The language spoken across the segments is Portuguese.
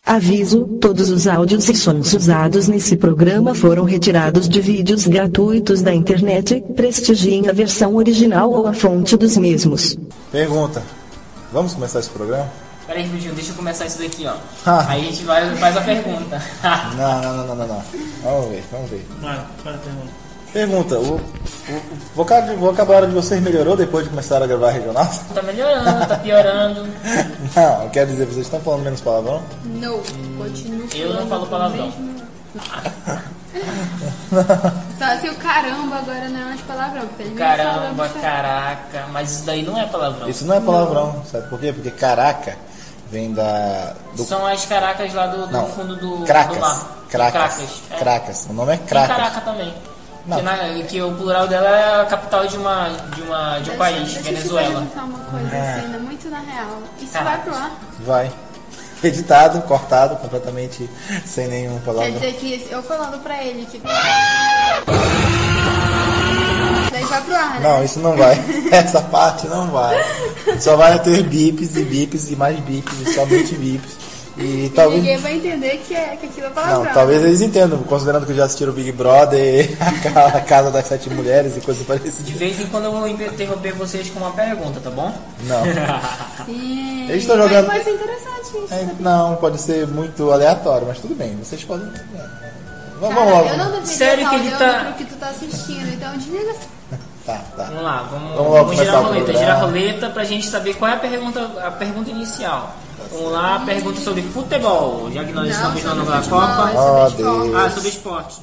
Aviso: todos os áudios e sons usados nesse programa foram retirados de vídeos gratuitos da internet. Prestigiem a versão original ou a fonte dos mesmos. Pergunta: vamos começar esse programa? Peraí, rapidinho, deixa eu começar isso daqui, ó. Aí a gente faz a pergunta. Não. Vamos ver. Vai, faz a pergunta. Pergunta: o vocabulário de vocês melhorou depois de começar a gravar regional? Tá melhorando, tá piorando. Não, eu quero dizer, vocês estão falando menos palavrão? Não, continuo. Eu não falo palavrão. Só se o caramba agora não é mais palavrão. Caramba, caraca, mas isso daí não é palavrão. Isso não é palavrão, sabe por quê? Porque caraca vem São as caracas lá do fundo do mar. Cracas. O nome é Tem Cracas. caraca também. Que o plural dela é a capital de um país, Venezuela. Deixa eu uma coisa assim, muito na real. Isso vai pro ar? Vai. Editado, cortado, completamente sem nenhum palavrão. Quer dizer que eu falando pra ele que... Daí vai pro ar, né? Não, isso não vai. Essa parte não vai. Só vai ter bips e mais bips e somente bips. E talvez... ninguém vai entender que aquilo é palavrão. Não, talvez eles entendam, considerando que já assistiram o Big Brother, a Casa das 7 Mulheres e coisas parecidas. De vez em quando eu vou interromper vocês com uma pergunta, tá bom? Não. Sim. Eles estão jogando... Pode ser interessante isso. Não, pode ser muito aleatório, mas tudo bem, vocês podem... Vamos Cara, logo. eu não deveria Sério que ele tá... pro que tu tá assistindo, então desliga. Tá. Vamos lá, Vamos vamos girar a começar roleta. o Girar a programa. roleta pra gente saber qual é a pergunta inicial. Vamos lá, pergunta sobre futebol, já que nós estamos na nova Copa. Oh, Deus. Sobre esporte.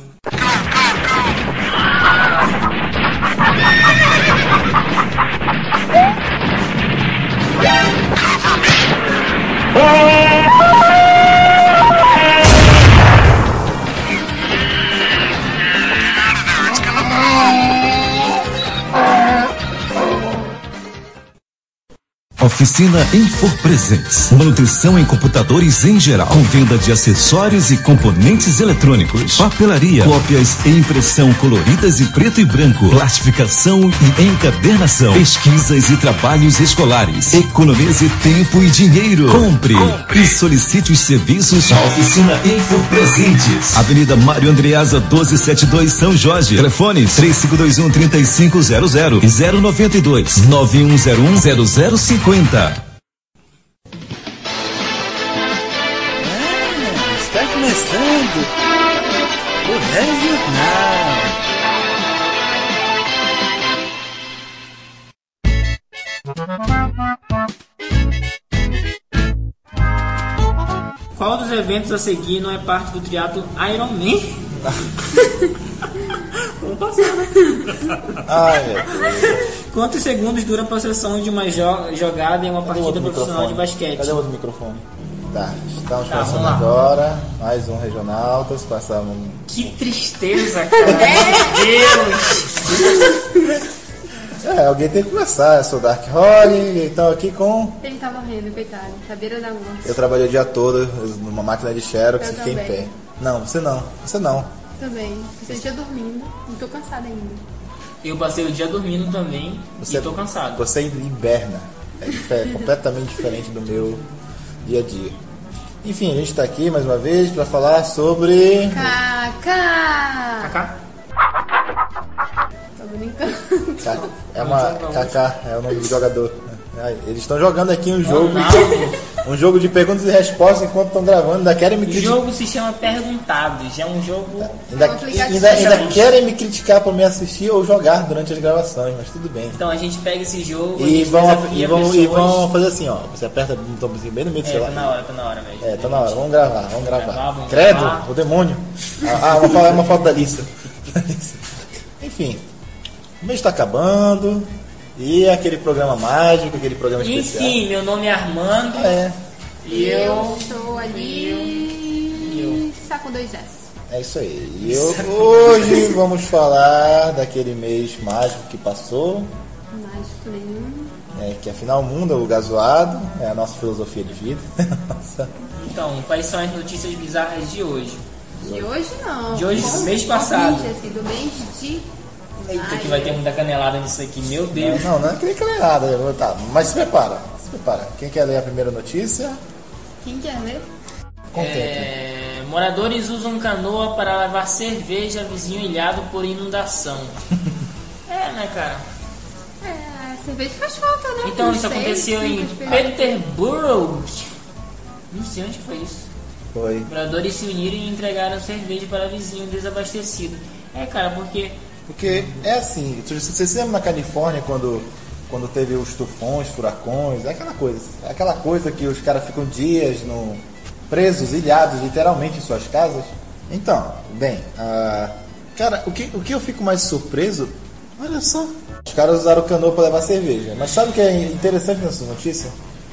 Oficina Infor Presents. Manutenção em computadores em geral. Com venda de acessórios e componentes eletrônicos. Papelaria. Cópias e impressão coloridas e preto e branco. Plastificação e encadernação. Pesquisas e trabalhos escolares. Economize tempo e dinheiro. Compre. E solicite os serviços da Oficina Infor Presentes. Avenida Mário Andreasa 1272 São Jorge. Telefones 3521-3500 e 092-9101-0050. Está começando o Regional. Qual dos eventos a seguir não é parte do triatlo Ironman? Vamos passar, né? Ai, meu Deus. Quantos segundos dura a processão de uma jogada em uma partida profissional de basquete? Cadê o outro microfone? Tá, estamos Tá, passando vamos lá. agora mais um Regionaltas, passamos... Que tristeza, cara. Meu Deus. alguém tem que começar, eu sou Dark Holly, então aqui com... Ele tá morrendo, coitado. Tá à beira da morte. Eu trabalhei o dia todo numa máquina de Xerox Eu e fiquei em também. pé. Não, você não. Também. Você já dormindo. Não tô cansada ainda. Eu passei o dia dormindo também e tô cansado. Você hiberna. É completamente diferente do meu dia a dia. Enfim, a gente tá aqui mais uma vez para falar sobre... Kaká! Kaká? Tô brincando. Kaká, é o nome do jogador. Eles estão jogando aqui um jogo... Ronaldo. Um jogo de perguntas e respostas enquanto estão gravando. Ainda querem me O criticar. jogo se chama Perguntados. É um jogo... Ainda querem me criticar por me assistir ou jogar durante as gravações, mas tudo bem. Então a gente pega esse jogo E vão pessoas... fazer assim, ó. Você aperta o botãozinho bem no meio do celular. Tá na hora mesmo. Tá na hora, vamos gravar. Vamos Credo, gravar. o demônio. Uma foto da lista. Enfim, o mês está acabando. E aquele programa mágico, aquele programa especial. Enfim, meu nome é Armando. E eu estou ali. Está com 2 S. É isso aí. E hoje vamos falar daquele mês mágico que passou. Mágico nenhum. Que afinal o mundo é o lugar zoado. É a nossa filosofia de vida. Então, quais são as notícias bizarras de hoje? De hoje não. De hoje, do mês passado. Assim, do mês de... Eita, que vai ter muita canelada nisso aqui, meu Deus. Não é que nem nada. Tá, mas se prepara. Quem quer ler a primeira notícia? Quem quer ler? contento. Moradores usam canoa para levar cerveja a vizinho ilhado por inundação. Né, cara? A cerveja faz falta, né? Então, Não isso sei, aconteceu em cinco experiências. Peterborough. Não sei onde foi isso. Foi. Moradores se uniram e entregaram cerveja para vizinho desabastecido. Cara, porque é assim, você se lembra na Califórnia quando teve os tufões, furacões, é aquela coisa que os caras ficam dias presos, ilhados, literalmente em suas casas. Então, bem, cara, o que eu fico mais surpreso, olha só, os caras usaram canoa para levar cerveja. Mas sabe o que é interessante nessa notícia?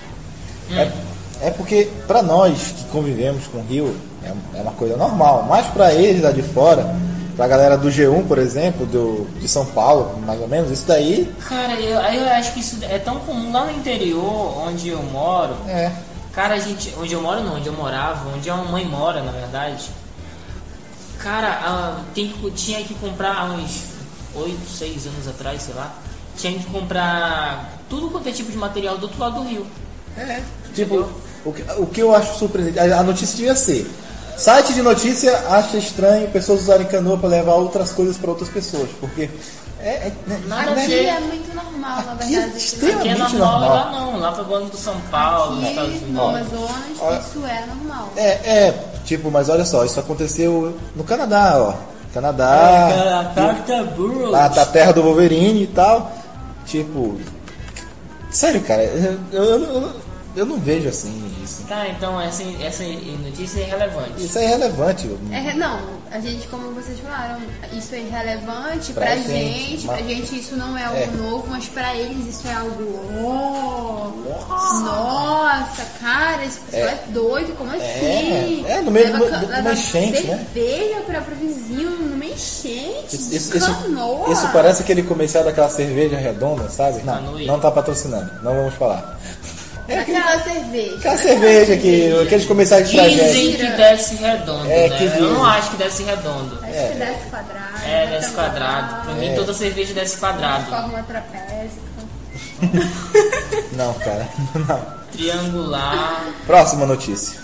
É porque para nós que convivemos com o Rio é uma coisa normal, mas para eles lá de fora, pra galera do G1, por exemplo, de São Paulo, mais ou menos, isso daí... Cara, eu acho que isso é tão comum lá no interior, onde eu moro. Cara, onde eu moro não, onde eu morava, onde a mãe mora, na verdade. Cara, tinha que comprar há uns 8, 6 anos atrás, sei lá. Tinha que comprar tudo quanto é tipo de material do outro lado do rio. Tipo, o que eu acho surpreendente, a notícia devia ser: site de notícia acha estranho pessoas usarem canoa para levar outras coisas para outras pessoas, porque Aqui é muito normal, na verdade. Aqui é normal, lá não, lá pra banda do São Paulo, nos Estados Aqui Unidos. no Amazonas, isso é normal. Tipo, mas olha só, isso aconteceu no Canadá, ó. Canadá, a terra do Wolverine e tal. Tipo, sério, cara, eu não vejo assim isso. Tá, então essa notícia é irrelevante. Isso é irrelevante. Não, a gente, como vocês falaram, isso é irrelevante pra gente. Pra gente isso não é algo novo, mas pra eles isso é algo. Nossa, cara, esse pessoal é doido, como assim? No meio de uma enchente, né? Cerveja pro vizinho numa enchente. Isso parece aquele comercial daquela cerveja redonda, sabe? Não tá patrocinando, não vamos falar. Aquela cerveja. Aquela cerveja que aqueles comerciais de tragédia. Dizem que desce redondo, né? Eu não acho que desce redondo. Acho que desce quadrado. Desce quadrado. Pra mim toda cerveja desce quadrado. Forma trapézica. Não, cara, não. Triangular. Próxima notícia.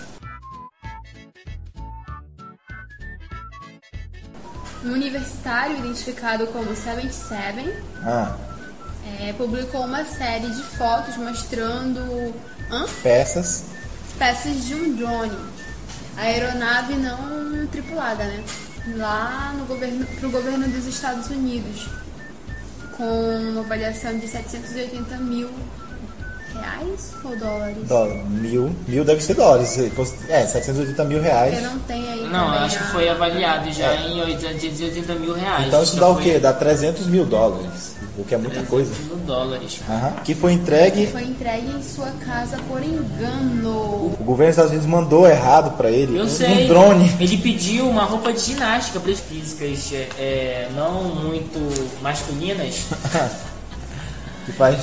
Um universitário identificado como 77 publicou uma série de fotos mostrando peças de um drone, a aeronave não tripulada, né? Lá pro governo dos Estados Unidos, com uma avaliação de 780 mil reais ou dólares? Mil deve ser dólares. 780 mil reais. Porque não tem aí. Não, acho que foi avaliado já em 880 mil reais. Então isso dá o quê? Dá 300 mil dólares. O que é muita coisa. $300. Que foi entregue em sua casa por engano. O governo dos Estados Unidos mandou errado pra ele. Eu sei. Um drone. Ele pediu uma roupa de ginástica para as físicas não muito masculinas. Que faz.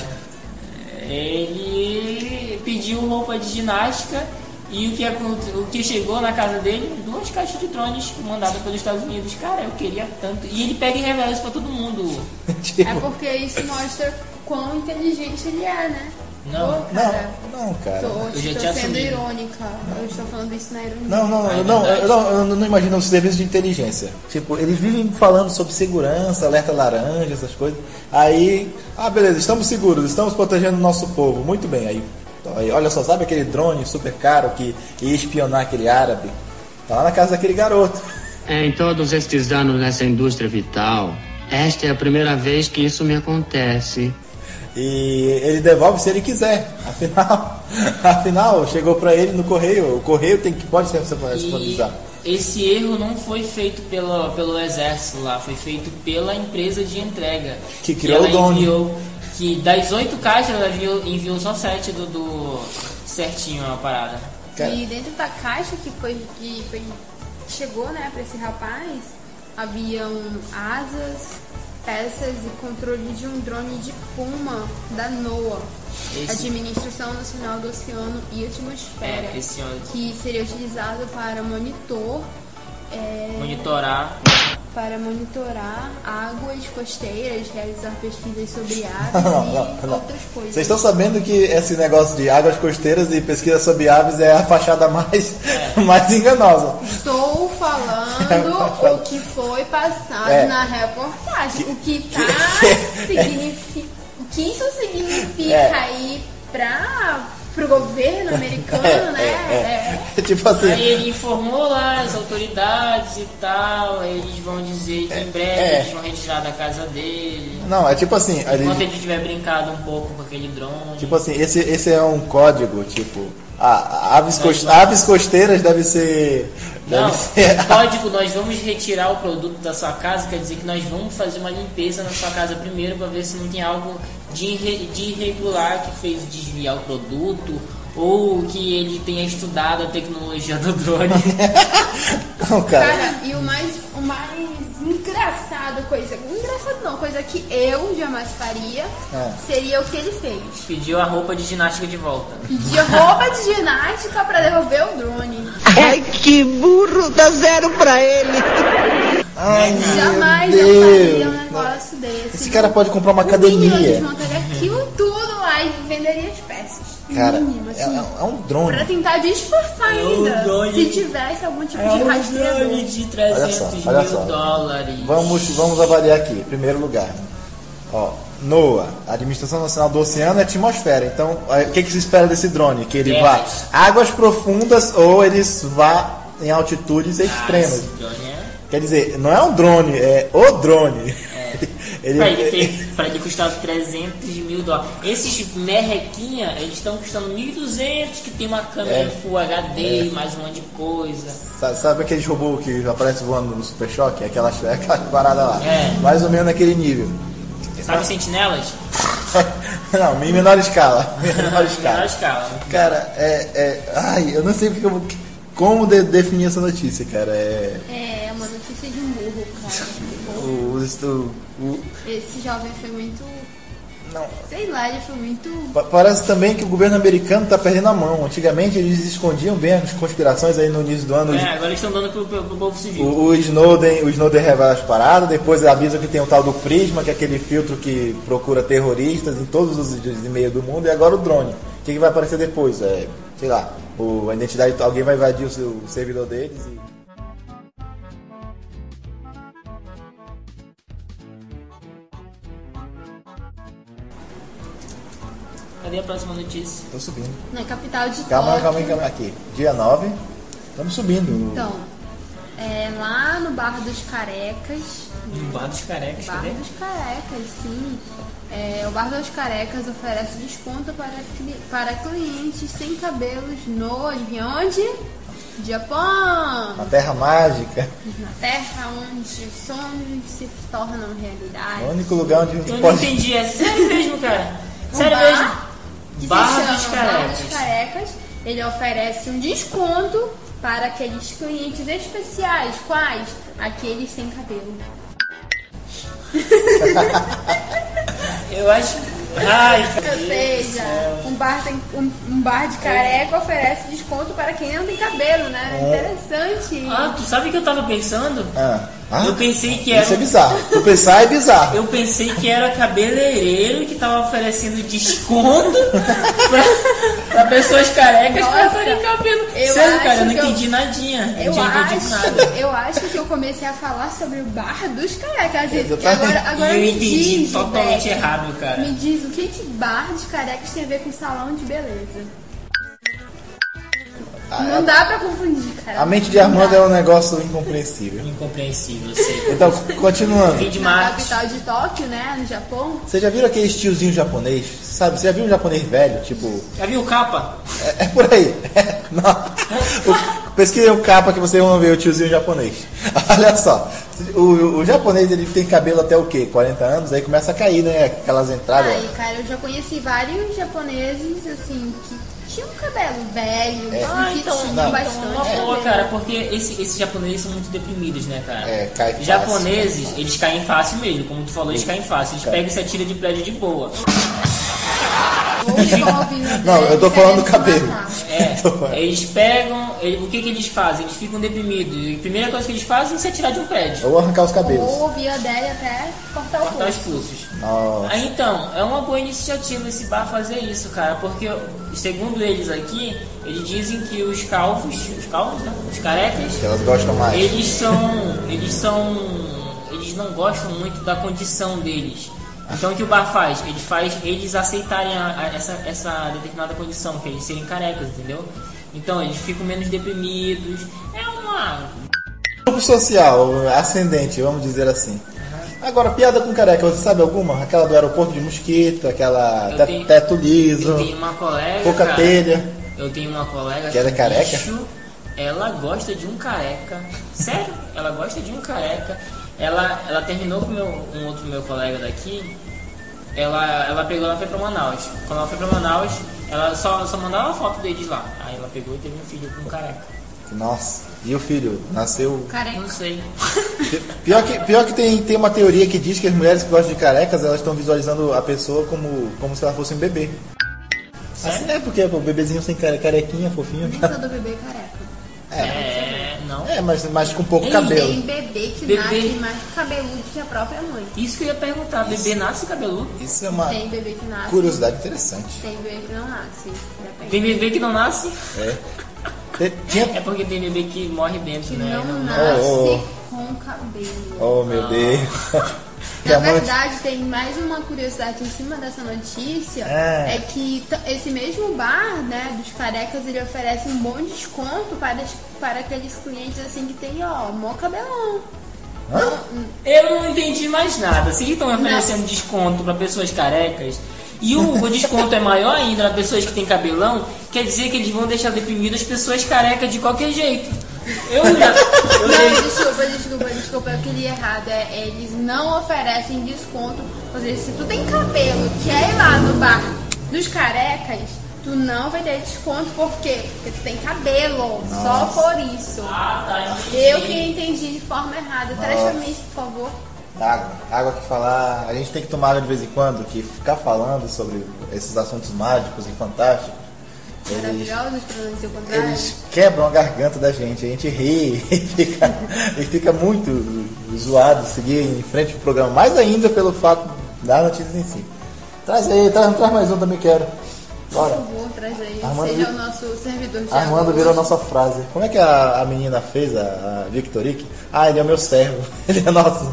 Ele pediu roupa de ginástica e o que chegou na casa dele, 2 caixas de drones mandadas pelos Estados Unidos. Cara, eu queria tanto. E ele pega e revela isso pra todo mundo. É porque isso mostra quão inteligente ele é, né? Não, cara. Eu já Estou tinha sendo assumido. irônica. Eu estou falando isso na ironia. Eu não imagino um serviço de inteligência. Tipo, eles vivem falando sobre segurança, alerta laranja, essas coisas. Aí, beleza, estamos seguros, estamos protegendo o nosso povo. Muito bem, aí olha só, sabe aquele drone super caro que ia espionar aquele árabe? Tá lá na casa daquele garoto. Em todos estes anos nessa indústria vital, esta é a primeira vez que isso me acontece. E ele devolve se ele quiser. Afinal chegou para ele no correio. O correio pode ser responsabilizado. Esse erro não foi feito pelo exército lá, foi feito pela empresa de entrega. Que criou o drone. Que das 8 caixas ela enviou só 7 do certinho a parada. E dentro da caixa que chegou, né, para esse rapaz, haviam asas, peças e controle de um drone de Puma da NOAA, Administração Nacional do Oceano e Atmosfera, que seria utilizado para monitorar para monitorar águas costeiras, realizar pesquisas sobre aves e outras coisas. Vocês estão sabendo que esse negócio de águas costeiras e pesquisa sobre aves é a fachada mais enganosa. Estou falando o que foi passado na reportagem. O que isso significa aí pro governo americano, né? Tipo assim. Aí ele informou lá as autoridades e tal, aí eles vão dizer que em breve eles vão retirar da casa dele. Não, é tipo assim. Enquanto ele tiver brincado um pouco com aquele drone. Tipo assim, esse é um código, tipo. Aves costeiras deve ser. Código, nós vamos retirar o produto da sua casa, quer dizer que nós vamos fazer uma limpeza na sua casa primeiro para ver se não tem algo de irregular que fez desviar o produto ou que ele tenha estudado a tecnologia do drone. Não, cara, e o mais engraçado, coisa que eu jamais faria, seria o que ele fez. Pediu a roupa de ginástica de volta. Pediu roupa de ginástica pra devolver o drone. Ai, que burro, dá 0 pra ele. Ai, jamais meu eu Deus. faria um negócio desse. Esse cara pode comprar uma Eu academia. desmontaria aquilo tudo lá e venderia as peças. Cara, Mínimo, assim, é um drone. pra tentar disfarçar ainda. drone. Se tivesse algum tipo de Um rastreador. drone de 300 Olha mil só. dólares. Vamos avaliar aqui. Primeiro lugar. Ó, NOAA, Administração Nacional do Oceano e Atmosfera. Então, o que se espera desse drone? Que ele vá águas profundas ou eles vá em altitudes extremas. Esse drone Quer dizer, não é um drone, é o drone. Pra ele custar 300 mil dólares. Esses merrequinha, eles estão custando 1.200, que tem uma câmera Full HD, mais um monte de coisa. Sabe aqueles robôs que aparecem voando no Super Choque? Aquela parada lá. Mais ou menos naquele nível. Sabe sentinelas? Não, em menor escala. Menor escala. Cara, ai, eu não sei como definir essa notícia, cara. É uma notícia de um burro, cara. Esse jovem foi muito... Não. Sei lá, ele foi muito... Parece também que o governo americano tá perdendo a mão. Antigamente eles escondiam bem as conspirações aí no início do ano. Agora eles estão dando pro povo civil. O Snowden revela as paradas, depois avisa que tem o tal do Prisma, que é aquele filtro que procura terroristas em todos os e-mails do mundo, e agora o drone. O que vai aparecer depois? Sei lá, a identidade, alguém vai invadir o servidor deles e... Cadê a próxima notícia? Tô subindo. Na capital de Calma, Tóquio. aqui. Dia 9, estamos subindo. Então, lá no Bar dos Carecas. No Bar dos Carecas, Bar cadê? dos Carecas, sim. O Bar dos Carecas oferece desconto para clientes sem cabelos no... Adivinha onde? Japão! Na Terra Mágica. Na terra onde os sonhos se tornam realidade. O único lugar onde a gente Eu não pode... entendi, é sério mesmo, cara? Um Sério bar mesmo? que Bar se dos chama Bar Carecas. dos Carecas. Ele oferece um desconto para aqueles clientes especiais. Quais? Aqueles sem cabelo. Eu acho... Ai, Ou seja, um bar de careca oferece desconto para quem não tem cabelo, né? Interessante. tu sabe o que eu tava pensando? Eu pensei que Isso é bizarro. Tu pensar é bizarro. Eu pensei que era cabeleireiro que tava oferecendo desconto pra pessoas carecas pra terem cabelo. Sério, cara, eu não entendi nadinha. Eu acho que eu comecei a falar sobre o bar dos carecas. Exatamente. Agora eu me entendi diz, totalmente Beck, errado, cara. Me diz, o que bar de carecas tem a ver com salão de beleza? Não dá pra confundir, cara. A mente de Armando é um negócio incompreensível. Incompreensível, eu sei. Então, continuando. Fim de Na Marte. capital de Tóquio, né? No Japão. Você já viram aquele tiozinho japonês? Sabe, você já viu um japonês velho? Tipo, Já viu o capa? é por aí. Não. Pesquisem o capa que vocês vão ver o tiozinho japonês. Olha só. O japonês, ele tem cabelo até o quê? 40 anos? Aí começa a cair, né? Aquelas entradas. Ai, cara, eu já conheci vários japoneses, assim, que tinham cabelo velho, que tinham não. bastante Uma boa, cabelo. cara, porque esses japoneses são muito deprimidos, né, cara? Cai fácil. Japoneses, eles caem fácil mesmo, como tu falou, eles caem fácil. Eles pegam e se atiram de prédio de boa. Ou jovem, né? Não, eu tô falando do cabelo. Eles pegam, o que eles fazem? Eles ficam deprimidos. E a primeira coisa que eles fazem é tirar de um prédio. Ou arrancar os cabelos. Ou via dele até cortar o Cortar os pulso. pulsos. Nossa. Aí, então, é uma boa iniciativa esse bar fazer isso, cara. Porque, segundo eles aqui, eles dizem que os calvos, né? Os carecas, Que elas gostam mais. eles não gostam muito da condição deles. Então o que o bar faz? Ele faz eles aceitarem essa determinada condição, que é eles serem carecas, entendeu? Então eles ficam menos deprimidos. É uma... Grupo social, ascendente, vamos dizer assim. Agora, piada com careca, você sabe alguma? Aquela do aeroporto de Mosquito, aquela teto liso, Eu tenho uma colega, pouca cara, telha. Eu tenho uma colega Que ela é careca? bicho, ela gosta de um careca. Sério, ela gosta de um careca. Ela terminou com um outro meu colega daqui. Ela foi pra Manaus. Quando ela foi pra Manaus, ela só mandava foto deles lá. Aí ela pegou e teve um filho com um careca. Nossa, e o filho? Nasceu... Careca. Não sei. Pior que tem uma teoria que diz que as mulheres que gostam de carecas, elas estão visualizando a pessoa como se ela fosse um bebê. Assim é, porque o bebezinho sem carequinha, fofinho. Nem todo bebê é careca. Não. É, mas com pouco cabelo. Tem bebê que Bebê. nasce mais cabeludo que a própria mãe. Isso que eu ia perguntar, bebê nasce cabeludo? Isso é uma Tem bebê que nasce. curiosidade interessante. Tem bebê que não nasce. Depende. Tem bebê que não nasce? Tinha... É porque tem bebê que morre dentro, Que né? não nasce Oh, com cabelo. Oh, meu Deus. Que Na a mãe- verdade, tem mais uma curiosidade em cima dessa notícia, É. é que esse mesmo bar, né, dos carecas, ele oferece um bom desconto para aqueles clientes assim que tem, ó, mó cabelão. Hã? Eu não entendi mais nada. Se eles estão oferecendo desconto para pessoas carecas e o desconto é maior ainda para pessoas que têm cabelão, quer dizer que eles vão deixar deprimidas as pessoas carecas de qualquer jeito. Desculpa, eu queria errado. Eles não oferecem desconto. Ou seja, se tu tem cabelo, quer ir lá no bar dos carecas, tu não vai ter desconto. Por quê? Porque tu tem cabelo. Só por isso. Eu que entendi de forma errada. Traz pra mim, por favor. Água que falar. A gente tem que tomar água de vez em quando, que ficar falando sobre esses assuntos mágicos e fantásticos. Maravilhosos, pra não dizer o contrário. Eles quebram a garganta da gente, a gente ri e fica muito zoado seguir em frente ao programa, mais ainda pelo fato das notícias em si. Traz aí, traz mais um também, quero. Bora. Por favor, traz aí. Armando Seja o nosso servidor de Armando água virou hoje. nossa frase. Como é que a menina fez, a Victorique? Ah, ele é o meu servo, ele é nosso.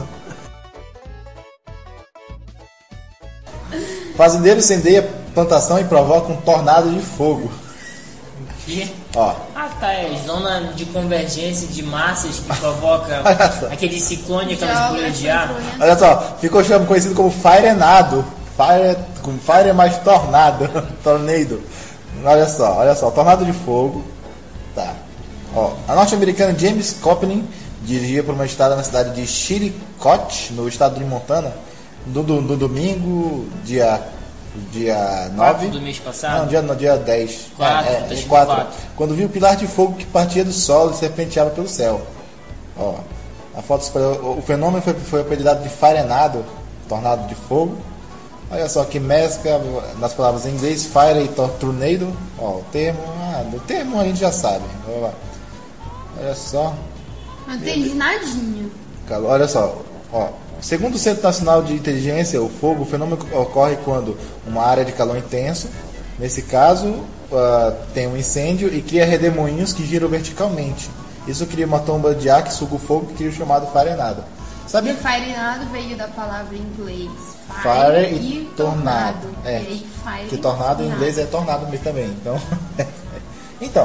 Fazendeiro incendeia plantação e provoca um tornado de fogo. Ó. Ah, tá, é zona de convergência de massas que provoca aquele ciclone, aquelas bolhas de ar. Olha só, ficou conhecido como Firenado. Fire é mais tornado. Tornado. Olha só, tornado de fogo. Tá. Ó, a norte-americana James Copeland dirigia por uma estrada na cidade de Chillicothe, no estado de Montana, no domingo, dia 9 do mês passado? Não, no dia 10. 4, 4. Quando viu o pilar de fogo que partia do solo e serpenteava pelo céu. Ó, a foto o fenômeno foi apelidado de Firenado, tornado de fogo. Olha só que mescla nas palavras em inglês, fire e tornado. Ó, o termo a gente já sabe. Olha só. Não entendi nadinha. Olha só, ó. Segundo o Centro Nacional de Inteligência, o fenômeno ocorre quando uma área de calor intenso, nesse caso, tem um incêndio e cria redemoinhos que giram verticalmente. Isso cria uma tomba de ar que suga o fogo, que cria o chamado farenado. Sabe? E firenado veio da palavra em inglês Fire e tornado. E aí, fire Que e tornado em inglês é tornado mesmo também. Então,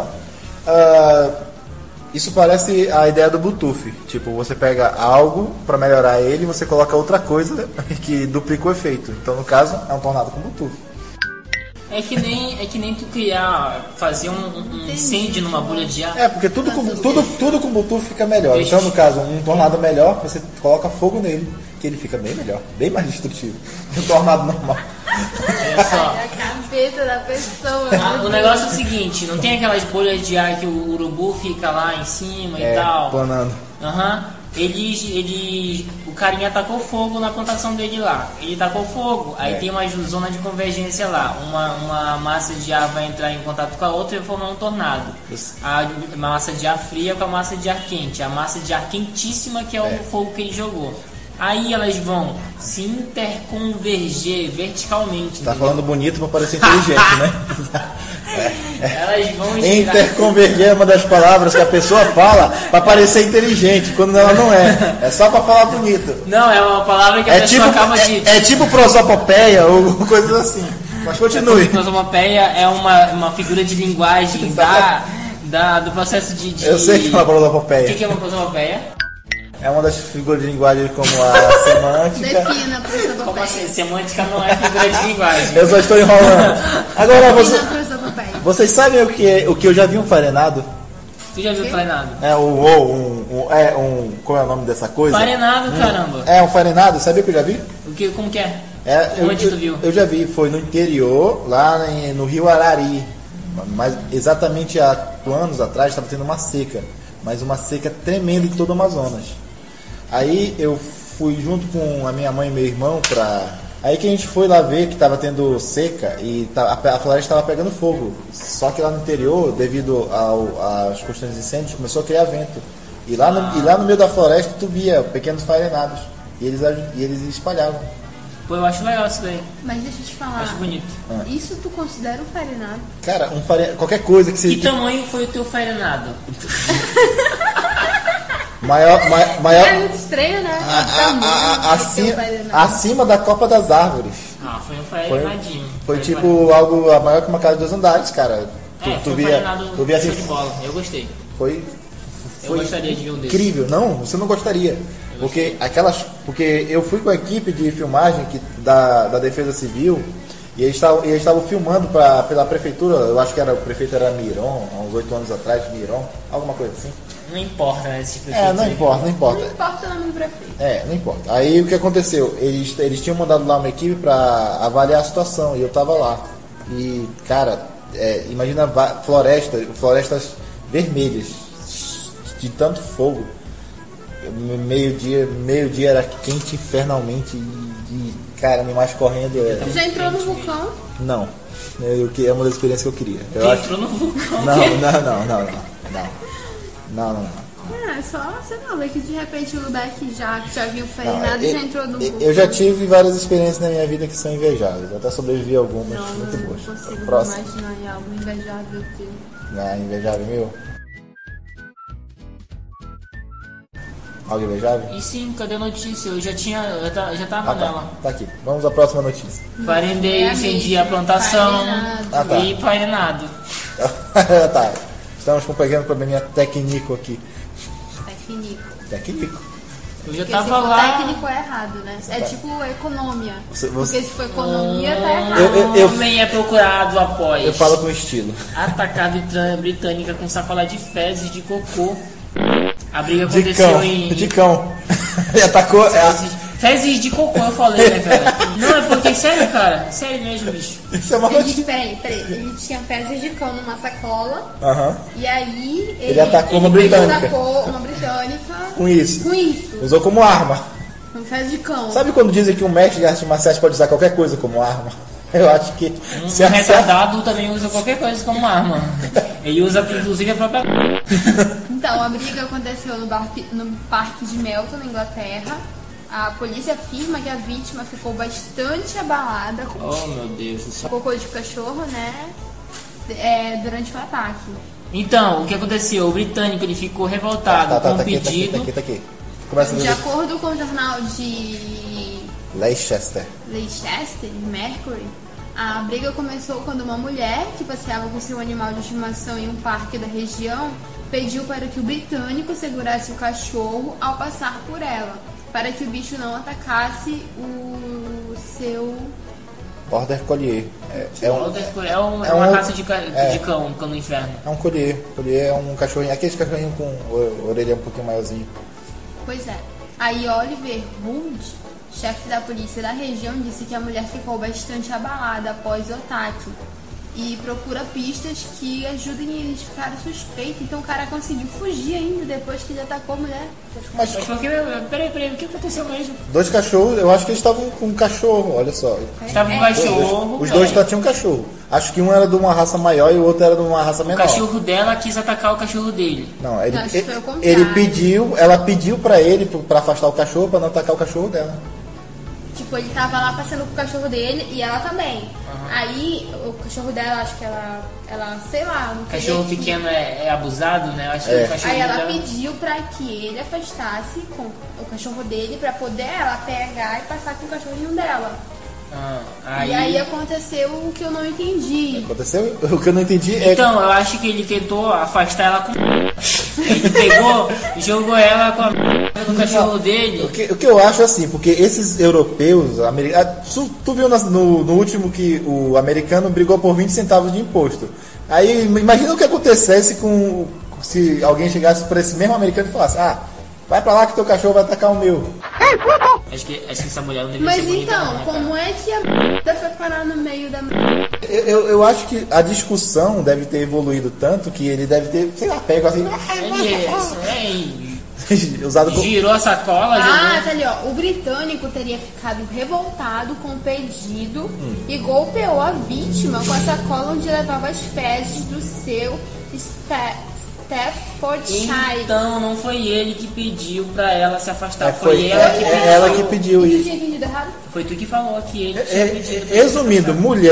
isso parece a ideia do Bluetooth. Tipo, você pega algo para melhorar ele e você coloca outra coisa que duplica o efeito. Então, no caso, é um tornado com Bluetooth. É que nem tu fazer um incêndio numa bolha de ar. É, porque tudo com Bluetooth fica melhor. Então, no caso, um tornado melhor, você coloca fogo nele, que ele fica bem melhor, bem mais destrutivo que um tornado normal. Olha só. a cabeça da pessoa. O negócio é o seguinte, não tem aquelas bolhas de ar que o urubu fica lá em cima e tal. Planando. Aham. o carinha tacou fogo na plantação dele lá. Ele tacou fogo, aí tem uma zona de convergência lá. Uma massa de ar vai entrar em contato com a outra e vai formar um tornado. A massa de ar fria com a massa de ar quente. A massa de ar quentíssima que é o fogo que ele jogou. Aí elas vão se interconverger verticalmente. Tá falando bonito pra parecer inteligente, né? Elas vão girar. Interconverger é uma das palavras que a pessoa fala pra parecer inteligente, quando ela não é. É só pra falar bonito. Não, é uma palavra que a pessoa acaba de... É tipo prosopopeia ou coisas assim. Mas continue. Prosopopeia é uma figura de linguagem do processo de... Eu sei que é uma prosopopeia. O que é uma prosopopeia? É uma das figuras de linguagem como a semântica. Defina a prosopopeia. Como assim? Semântica não é figura de linguagem. Eu só estou enrolando. Agora, Defina a prosopopeia. vocês sabem o que eu já vi um farenado? Tu já viu farenado? Qual é o nome dessa coisa? Farenado, caramba. É um farenado, sabia que eu já vi? Como que é? Onde tu viu? Eu já vi, foi no interior, lá no Rio Arari. Mas exatamente há anos atrás estava tendo uma seca. Mas uma seca tremenda em todo o Amazonas. Aí eu fui junto com a minha mãe e meu irmão Aí que a gente foi lá ver que estava tendo seca e a floresta estava pegando fogo. Só que lá no interior, devido às questões de incêndios, começou a criar vento. E lá no meio da floresta tu via pequenos farenados. E eles espalhavam. Pô, eu acho legal isso daí. Mas deixa eu te falar. Acho bonito. Isso tu considera um farenado? Cara, qualquer coisa que seja... Que tamanho foi o teu farenado? Maior... É muito estranho, né? Acima da copa das árvores. Foi um farenadinho. Foi tipo algo maior que uma casa de 2 andares, cara. Tu via assim, de bola. Eu gostei. Foi eu gostaria de ver um desses. Incrível. Não, você não gostaria. Porque eu fui com a equipe de filmagem da Defesa Civil e eles estavam filmando pela prefeitura. Eu acho que o prefeito era Miron, há uns 8 anos atrás, Miron, alguma coisa assim. Não importa, né? Esse prefeito. Não importa. Não importa o nome do prefeito. Não importa. Aí o que aconteceu? Eles tinham mandado lá uma equipe para avaliar a situação e eu tava lá. E, cara, imagina florestas vermelhas de tanto fogo. Meio-dia era quente infernalmente e cara, animais correndo. Tu já entrou no vulcão? Não. É uma das experiências que eu queria. Entrou no vulcão? Não. É só, sei lá, ver que de repente o Lubeck já viu farenado e já entrou no vulcão. Eu já tive várias experiências na minha vida que são invejáveis. Eu até sobrevivi a algumas muito boas. Não consigo imaginar em algo invejável teu. Invejável meu? Algo invejável? E sim, cadê a notícia? Eu já tava nela. Tá aqui. Vamos à próxima notícia. Farendei, incendi a plantação e farenado. Tá. Estamos com um pequeno probleminha técnico aqui. Técnico? Eu já porque tava se for lá. técnico é errado, né? É tipo economia. Porque se for economia, tá errado. Eu também é procurado após. Eu falo com estilo. Atacada britânica com sacola de fezes de cocô. A briga aconteceu de cão. Ele atacou. Fezes de cocô, eu falei, né, cara? Não, é porque, sério, cara. Sério mesmo, bicho. Isso é uma notícia. Peraí. Ele tinha fezes de cão numa sacola. E aí ele atacou uma britânica. Com isso. Usou como arma. Com fezes de cão. Sabe quando dizem que um mestre de artes marciais pode usar qualquer coisa como arma? Eu acho que... Um retardado também usa qualquer coisa como arma. Ele usa, inclusive, a própria... Então, a briga aconteceu no Parque de Melton, na Inglaterra. A polícia afirma que a vítima ficou bastante abalada com meu Deus, cocô de cachorro, né? Durante o ataque. Então, o que aconteceu? O britânico ele ficou revoltado com o pedido. Tá aqui. De acordo com o jornal de Leicester, Mercury, a briga começou quando uma mulher que passeava com seu animal de estimação em um parque da região pediu para que o britânico segurasse o cachorro ao passar por ela, para que o bicho não atacasse o seu... Border Collier. É uma raça de cão no inferno. É um collier. Collier é um cachorrinho, aqueles cachorrinhos com orelha um pouquinho maiorzinho. Pois é. Aí Oliver Wood, chefe da polícia da região, disse que a mulher ficou bastante abalada após o ataque e procura pistas que ajudem a identificar o suspeito. Então o cara conseguiu fugir ainda depois que ele atacou a mulher. Mas porque, peraí, o que aconteceu mesmo? 2 cachorros, eu acho que eles estavam com um cachorro, olha só. Estava um cachorro. Os dois tinham um cachorro. Acho que um era de uma raça maior e o outro era de uma raça menor. O cachorro dela quis atacar o cachorro dele. Não, Acho que foi o contrário. ela pediu pra ele pra afastar o cachorro pra não atacar o cachorro dela. Tipo, ele tava lá passeando com o cachorro dele e ela também. Aí o cachorro dela, acho que ela sei lá, não queria Cachorro que- pequeno é abusado, né? Eu acho que o cachorro Aí ela dela... pediu pra que ele afastasse com o cachorro dele pra poder ela pegar e passar com o cachorrinho dela. E aí aconteceu o que eu não entendi. Aconteceu? O que eu não entendi é... Então, eu acho que ele tentou afastar ela com... Ele pegou e jogou ela com a no cachorro dele. O que eu acho assim, porque esses europeus, tu viu no último que o americano brigou por 20 centavos de imposto. Aí imagina o que acontecesse se alguém chegasse para esse mesmo americano e falasse, vai pra lá que teu cachorro vai atacar o meu. Acho que essa mulher não devia Mas ser bonita, então, não, né, como cara? é que a merda foi parar no meio da merda? Eu acho que a discussão deve ter evoluído tanto que ele deve ter, sei lá, pego assim... usado como... Girou a sacola, jogou... Tá ali, ó. O britânico teria ficado revoltado com o pedido e golpeou a vítima com a sacola onde levava as fezes do seu Staffordshire. Então, não foi ele que pediu pra ela se afastar, foi ela que pediu. que pediu Eu isso. tinha entendido errado? Foi tu que falou que ele tinha pedido. Resumindo,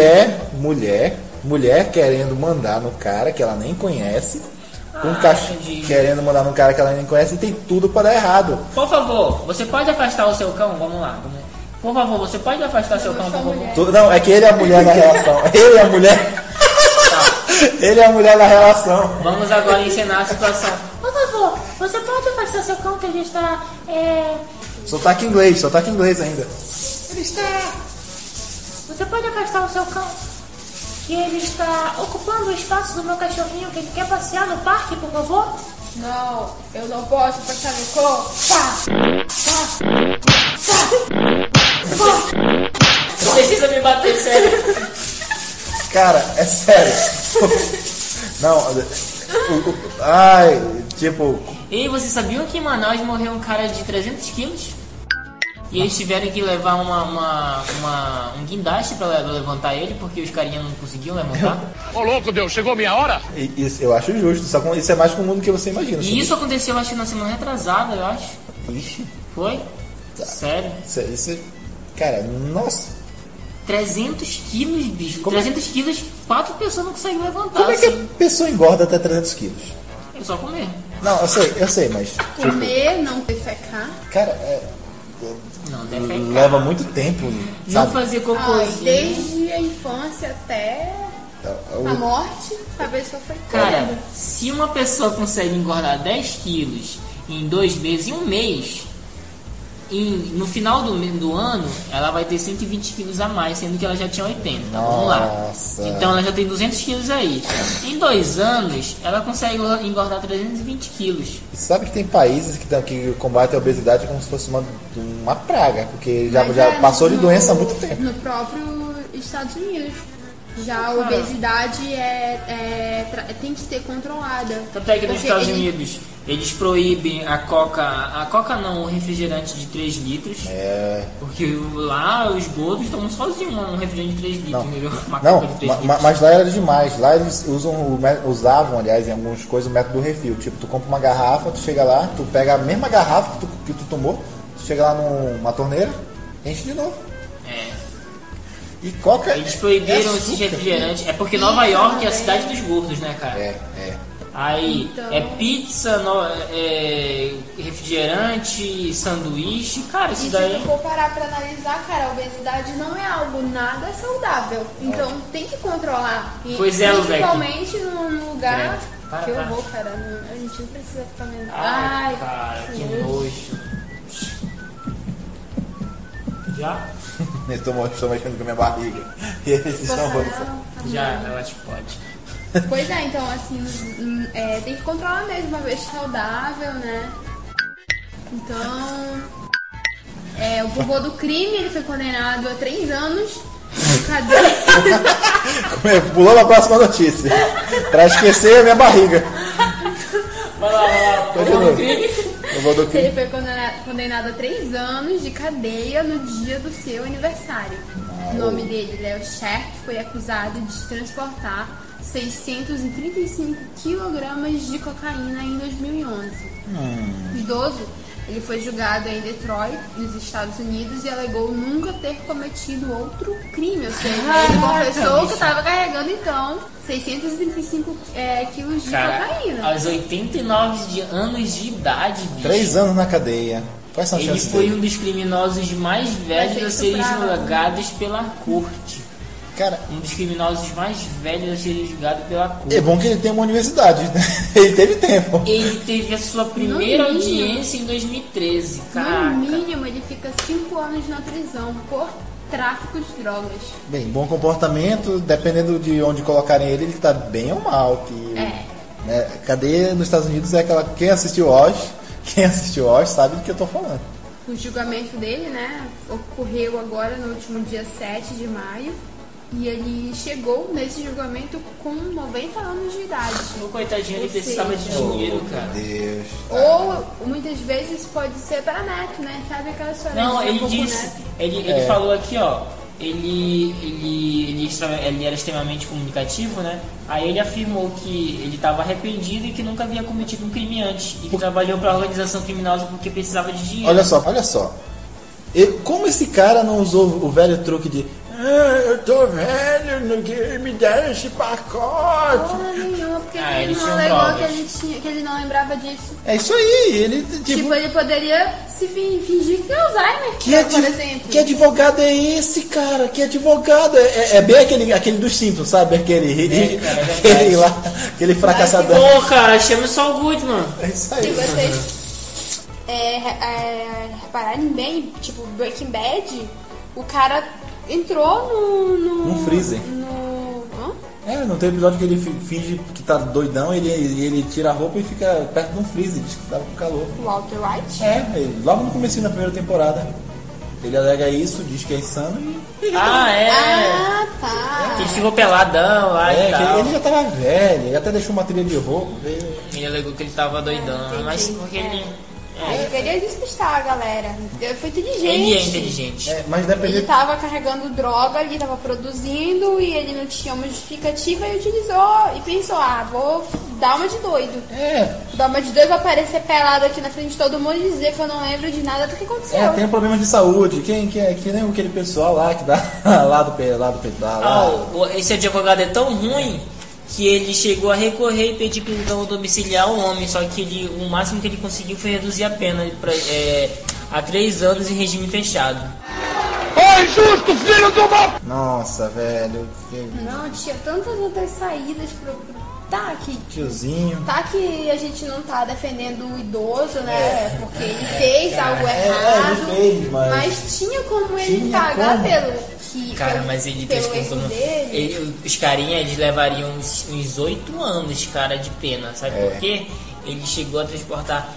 mulher querendo mandar no cara que ela nem conhece, entendi. querendo mandar no cara que ela nem conhece, e tem tudo para dar errado. Por favor, você pode afastar o seu cão? Vamos lá. Por favor, você pode afastar seu cão, por favor? Não, é que ele é a mulher na relação. Ele é a mulher. Ele é a mulher da relação. Vamos agora encenar a situação. Por favor, você pode afastar seu cão que ele está... Sotaque inglês ainda. Ele está... Você pode afastar o seu cão que ele está ocupando o espaço do meu cachorrinho que ele quer passear no parque, por favor? Não, eu não posso passar no cão. Não precisa me bater, sério. Cara, é sério. Não, tipo... E vocês sabiam que em Manaus morreu um cara de 300 quilos? E eles tiveram que levar um guindaste pra levantar ele, porque os carinhas não conseguiam levantar. Ô louco, Deus, chegou a minha hora? Isso eu acho justo, só que isso é mais comum do que você imagina. E isso aconteceu, acho que na semana retrasada, eu acho. Ixi. Foi? Sério? Isso, cara, nossa. 300 quilos, bicho. Como 300 quilos, 4 pessoas não conseguem levantar. Como é que assim. a pessoa engorda até 300 quilos? É só comer. Não, eu sei, mas... Comer, não defecar. Cara, Não, defecar. leva muito tempo, Não sabe? fazer cocôzinho. Desde a infância até a morte, a pessoa foi Cara, se uma pessoa consegue engordar 10 quilos em 2 meses, em um mês, no final do ano, ela vai ter 120 quilos a mais, sendo que ela já tinha 80. Vamos lá. Nossa. Então ela já tem 200 quilos aí. Em 2 anos, ela consegue engordar 320 quilos. E sabe que tem países que combatem a obesidade como se fosse uma praga, porque já passou de doença há muito tempo. No próprio Estados Unidos. Já a obesidade tem que ser controlada. Tanto é que nos Porque Estados Unidos eles proíbem a coca não, o refrigerante de 3 litros. Porque lá os gordos tomam sozinhos um refrigerante de 3 litros. Não, mas lá era demais. Lá eles usavam, aliás, em algumas coisas, o método do refil. Tipo, tu compra uma garrafa, tu chega lá, tu pega a mesma garrafa que tu tomou, tu chega lá numa torneira, enche de novo. E coca. Eles proibiram esses refrigerantes. É porque Nova York é a cidade dos gordos, né, cara? Aí Então... é pizza, refrigerante, sanduíche. Cara, isso E daí. se tu for parar pra analisar, cara, a obesidade não é algo nada saudável. Então tem que controlar. E Pois é, Lubeck. principalmente num lugar Para, que eu para. vou, cara. A gente não precisa ficar vendo. Ai, cara, que nojo. Já? Estou mexendo com a minha barriga. E eles estão Já, eu acho que pode. Pois é, então assim, tem que controlar mesmo uma vez saudável, né? Então, o vovô do crime, ele foi condenado a 3 anos cadeia. Pulou pra próxima notícia. Pra esquecer a minha barriga. Vai lá. Eu vou do crime. Ele foi condenado a 3 anos de cadeia no dia do seu aniversário. O nome dele, Léo Scherk, foi acusado de transportar 635 quilogramas de cocaína em 2011. O idoso, ele foi julgado em Detroit, nos Estados Unidos, e alegou nunca ter cometido outro crime. Ou seja, ele confessou que estava carregando, então, 635 quilos de cocaína. Aos 89 anos de idade, bicho. 3 anos na cadeia. Quais são as Ele chances foi dele? um dos criminosos mais velhos a serem julgados pela corte. Cara, um dos criminosos mais velhos a ser julgado pela corte. É bom que ele tem uma universidade, né? Ele teve tempo. Ele teve a sua primeira audiência em 2013, cara. No mínimo, ele fica 5 anos na prisão por tráfico de drogas. Bem, bom comportamento, dependendo de onde colocarem ele tá bem ou mal. Cadeia nos Estados Unidos é aquela... Quem assistiu Oz sabe do que eu tô falando. O julgamento dele, né, ocorreu agora no último dia 7 de maio. E ele chegou nesse julgamento com 90 anos de idade. O coitadinho, ele precisava de dinheiro, cara. Meu Deus. Ou muitas vezes pode ser para neto, né? Sabe aquela história? Não, ele disse, ele falou aqui, ó. Ele era extremamente comunicativo, né? Aí ele afirmou que ele estava arrependido e que nunca havia cometido um crime antes. E que trabalhou para a organização criminosa porque precisava de dinheiro. Olha só. Como esse cara não usou o velho truque de eu tô velho, ninguém me dá esse pacote. Porra nenhuma, porque ele não tinha alegou drogas. que ele não lembrava disso. É isso aí, ele Tipo, ele poderia se fingir que tem Alzheimer, por exemplo. Que advogado é esse, cara? Que advogado? É bem aquele dos Simpsons, sabe? Aquele fracassador. Pô, cara, chama só o Goodman. É isso aí. Se vocês repararem bem, tipo, Breaking Bad, o cara entrou num freezer. Não tem episódio que ele finge que tá doidão, ele tira a roupa e fica perto de um freezer, diz que tava com calor. Walter White? Logo no comecinho da primeira temporada. Ele alega isso, diz que é insano e... Ah, tá. Que ele ficou peladão lá e tal. Ele já tava velho, ele até deixou uma trilha de roupa. Ele alegou que ele tava doidão, mas porque ele... Ele queria despistar a galera. Ele foi inteligente. Ele é inteligente. Mas depende... Ele tava carregando droga, ele tava produzindo e ele não tinha uma justificativa e utilizou e pensou, vou dar uma de doido. Dar uma de doido, vou aparecer pelado aqui na frente de todo mundo e dizer que eu não lembro de nada do que aconteceu. Tem um problema de saúde. Que nem aquele pessoal lá que dá lá do pedal. Esse advogado é tão ruim que ele chegou a recorrer e pedir prisão domiciliar ao homem, só que o máximo que ele conseguiu foi reduzir a pena a 3 anos em regime fechado. Injusto, filho do mal! Nossa, velho. Não, tinha tantas outras saídas Tá aqui. Tiozinho. Tá que a gente não tá defendendo o idoso, né? Porque ele fez algo errado. Ele fez, mas tinha como ele pagar pelo... Cara, mas ele transportou os carinhas, eles levariam uns 8 anos, cara, de pena. Sabe por quê? Ele chegou a transportar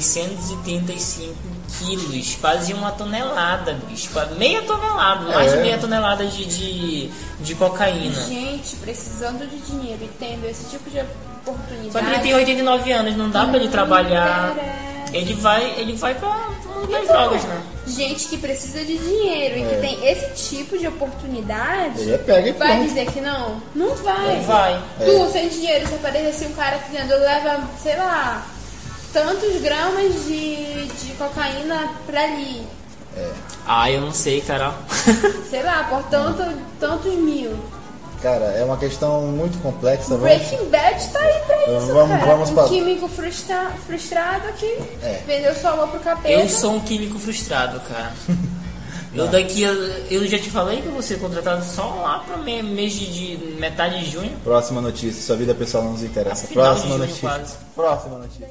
635 quilos, quase 1 tonelada, bicho. Meia tonelada, mais de meia tonelada de cocaína. Gente, precisando de dinheiro e tendo esse tipo de oportunidade. Só que ele tem 89 anos, não dá pra ele trabalhar. Ele vai pra mundo das drogas, né? Gente que precisa de dinheiro e que tem esse tipo de oportunidade, pega e vai pronto. dizer que não? Não vai. Não vai. Tu, sem dinheiro, se aparecesse um cara que leva, sei lá, tantos gramas de cocaína pra ali. Eu não sei, cara. Sei lá, por tantos mil. Cara, é uma questão muito complexa. Breaking Bad tá aí pra isso, vamos cara. Químico frustrado que vendeu sua alma pro capeta. Eu sou um químico frustrado, cara. Eu já te falei que eu vou ser contratado só lá pra mês de metade de junho. Próxima notícia, sua vida pessoal não nos interessa. Próxima notícia.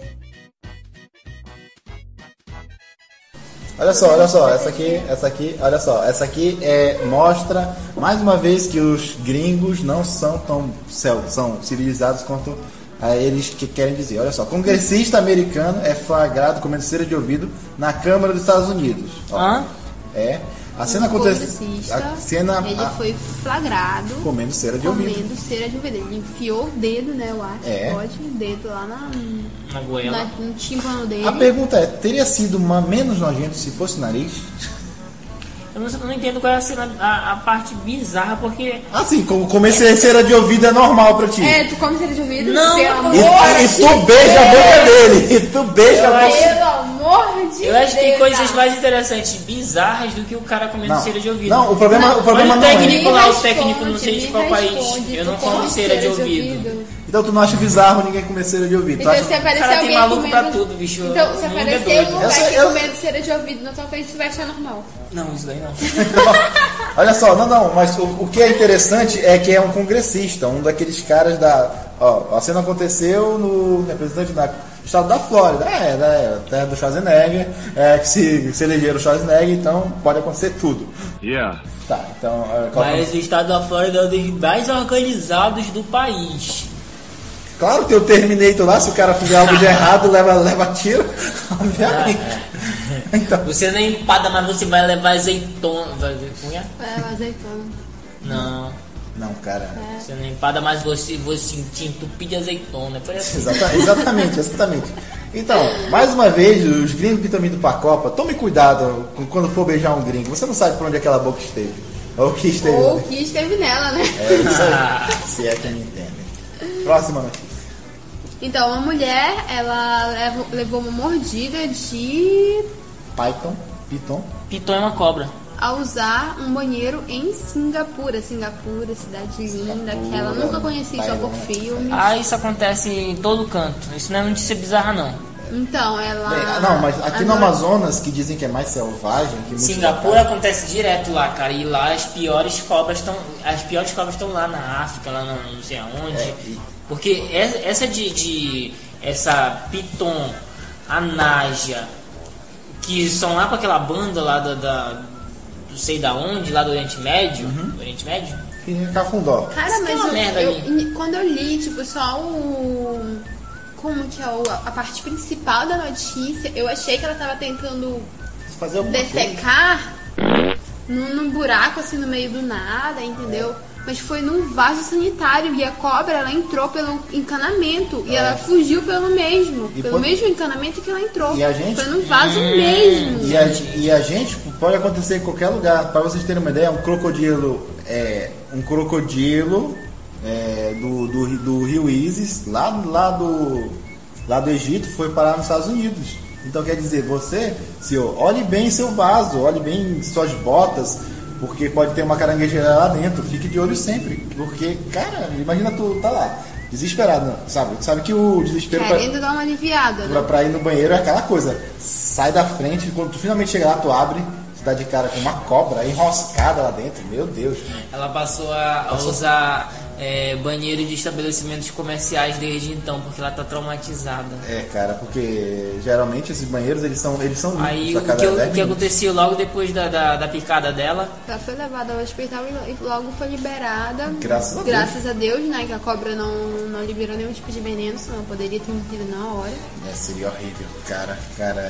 Olha só, essa aqui mostra mais uma vez que os gringos não são tão civilizados quanto eles que querem dizer. Olha só, congressista americano é flagrado comendo cera de ouvido na Câmara dos Estados Unidos. A cena acontece. Ele foi flagrado comendo cera de ouvido. Ele enfiou o dedo, né? Eu acho. Pode, o dedo lá na goela. No tímpano dele. A pergunta é: teria sido menos nojento se fosse o nariz? Eu não entendo qual é a parte bizarra, porque... Assim, comer cera de ouvido é normal pra ti. Tu come cera de ouvido? Não, pelo amor e tu beija a boca dele. E tu beija a boca dele. Pelo amor de Deus. Eu acho que tem coisas mais interessantes, bizarras, do que o cara comendo cera de ouvido. Não, o problema não é... O técnico, não sei de qual país. Eu não como cera de ouvido. Então tu não acha bizarro ninguém comer cera de ouvido? Então se aparecer cara, alguém tem maluco comendo... pra tudo, bicho. Então se aparecer um moleque comendo cera de ouvido na tua frente, tu vai achar normal. Não, isso daí não. Olha só, mas o que é interessante é que é um congressista, um daqueles caras da... a cena aconteceu no representante do estado da Flórida, terra do Schwarzenegger, que se elegeram o Schwarzenegger, então pode acontecer tudo. Tá, então... Mas o estado da Flórida é um dos mais organizados do país. Claro, tem o Terminator lá, se o cara fizer algo de errado, leva tiro, obviamente. Então. Você não é empada, mas você vai levar azeitona. Vai levar azeitona. Não. Não, cara. Você não é empada, mas você te entupir de azeitona. Assim. Exatamente. Então, mais uma vez, os gringos que estão vindo pra Copa, tome cuidado quando for beijar um gringo. Você não sabe por onde aquela boca esteve. Ou que esteve nela, né? É isso aí. Se é que me entendem. Próxima notícia. Então, uma mulher, ela levou uma mordida de... Piton é uma cobra. A usar um banheiro em Singapura, cidade linda, que ela nunca conheci, só por filmes. Isso acontece em todo canto. Isso não é notícia bizarra, não. Então, ela... Não, mas aqui no Amazonas, que dizem que é mais selvagem... Que Singapura acontece direto lá, cara. E lá as piores cobras estão lá na África, lá não sei aonde. Porque essa Piton, a Naja, que são lá com aquela banda lá não sei da onde, lá do Oriente Médio. Do Oriente Médio? Que nem Cafundó. Cara, mas quando eu li, tipo, só o... Como que é a parte principal da notícia, eu achei que ela tava tentando defecar num buraco, assim, no meio do nada, entendeu? Mas foi num vaso sanitário e a cobra, ela entrou pelo encanamento e ela fugiu pelo mesmo encanamento que ela entrou. Foi num vaso mesmo. E a gente, pode acontecer em qualquer lugar. Para vocês terem uma ideia, um crocodilo do rio Isis, lá do Egito, foi parar nos Estados Unidos. Então quer dizer, você, senhor, olhe bem seu vaso, olhe bem suas botas, porque pode ter uma caranguejeira lá dentro. Fique de olho sempre, porque, cara, imagina tu tá lá, desesperado, sabe que o desespero querendo dar uma aliviada, né? Pra ir no banheiro é aquela coisa, sai da frente, quando tu finalmente chegar lá, tu abre, tu dá de cara com uma cobra enroscada lá dentro, meu Deus. Ela passou a usar banheiro de estabelecimentos comerciais desde então, porque ela tá traumatizada. Cara, porque geralmente esses banheiros eles são limpos. Aí o que aconteceu logo depois da picada dela? Ela foi levada ao hospital e logo foi liberada. Graças a Deus, né? Que a cobra não liberou nenhum tipo de veneno, senão poderia ter morrido na hora. Seria horrível, cara.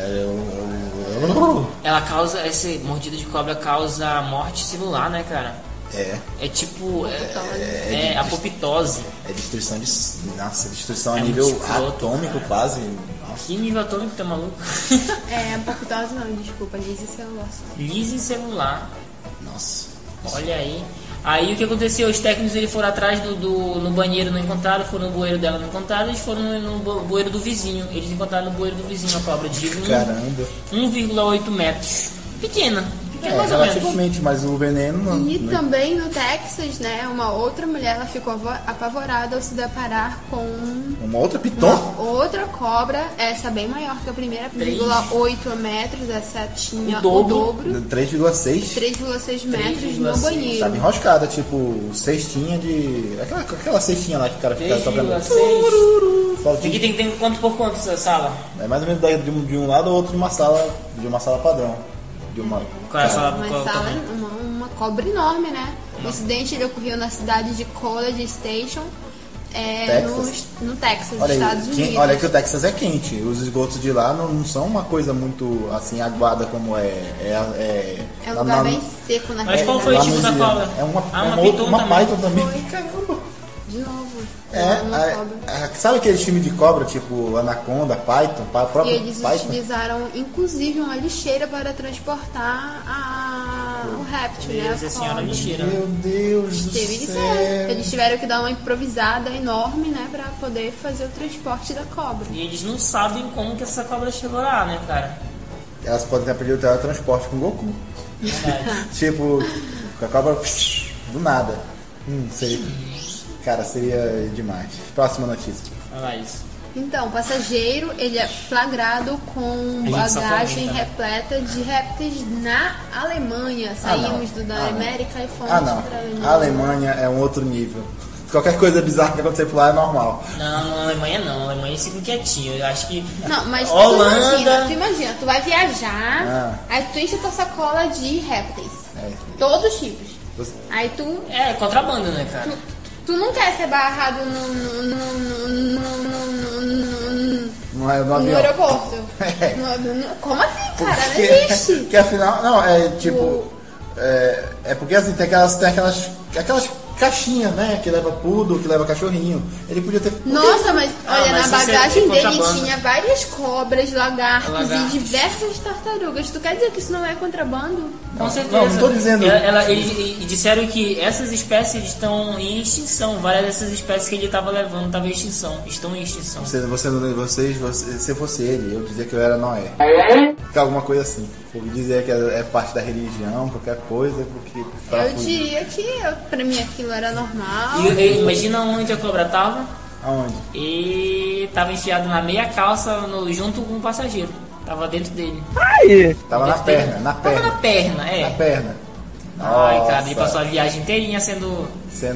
Ela causa, essa mordida de cobra causa morte celular, né, cara? É tipo apoptose. É destruição a nível atômico, quase. Que nível atômico, tá maluco? Apoptose não, desculpa, lise celular. Lise celular. Nossa. Olha aí. Aí o que aconteceu? Os técnicos foram atrás no banheiro, não encontraram, foram no bueiro dela, não encontraram, eles foram no bueiro do vizinho. Eles encontraram no bueiro do vizinho a cobra de 1,8 metros. Pequena mais ou relativamente, mas o veneno não. E também no Texas, né, uma outra mulher, ela ficou apavorada ao se deparar com uma outra piton? Outra cobra, essa bem maior que a primeira, 3,8 metros, essa tinha o dobro. 3,6 metros no banheiro. Tava enroscada, tipo cestinha de... Aquela cestinha lá que o cara fica tocando. 3,6. Tem quanto por quanto essa sala? É mais ou menos de um lado ou outro de uma sala padrão. Uma cobra enorme, né? O incidente ocorreu na cidade de College Station, no Texas, nos Estados Unidos. Olha que o Texas é quente. Os esgotos de lá não são uma coisa muito assim aguada como é um lugar bem seco na Mas qual foi o Lá tipo no da Louisiana. cobra? É uma Python também. Python também. Caramba. De novo. Uma cobra. Sabe aquele filme de cobra, tipo Anaconda, Python, E próprio eles Python? utilizaram, inclusive, uma lixeira para transportar o réptil, né? Deus, a senhora lixeira. Meu Deus do Teve que céu. ser. Eles tiveram que dar uma improvisada enorme, né? Pra poder fazer o transporte da cobra. E eles não sabem como que essa cobra chegou lá, né, cara? Elas podem ter aprendido o teletransporte com o Goku. Verdade. Tipo, com a cobra do nada. Seria... Cara, seria demais. Próxima notícia. Olha lá isso. Então, o passageiro, ele é flagrado com A gente só bagagem comenta, né? repleta de répteis na Alemanha. Saímos da América e fomos não. para a Alemanha. A Alemanha é um outro nível. Qualquer coisa bizarra que acontecer por lá é normal. Não, na Alemanha não. Na Alemanha fica quietinho. Eu acho que. Não, mas Holanda. tu imagina, tu vai viajar, aí tu enche a tua sacola de répteis. Todos os tipos. Aí tu É, contrabando, né, cara? Tu não quer ser barrado Não é no no avião. aeroporto. Como assim, cara? Não existe. Porque afinal, não, é tipo. É porque assim, tem aquelas caixinhas, né? Que leva poodle, que leva cachorrinho. Ele podia ter. Nossa, mas olha, mas na isso é bagagem dele contrabando. tinha várias cobras, lagartos Lagartos. e diversas tartarugas. Tu quer dizer que isso não é contrabando? Com certeza. Não tô dizendo. Eles disseram que essas espécies estão em extinção. Várias dessas espécies que ele estava levando estavam em extinção. Estão em extinção. Se eu fosse ele, eu dizia que eu era Noé. Que alguma coisa assim. Eu dizia que é parte da religião, qualquer coisa, porque. Eu diria que pra mim aquilo era normal. E imagina onde a cobra estava. Aonde? E estava enfiado na meia calça junto com o passageiro. Tava dentro dele. Tava na perna, na Tava na perna. perna, é. Na perna. Ai, cara, ele Nossa. passou a viagem inteirinha sendo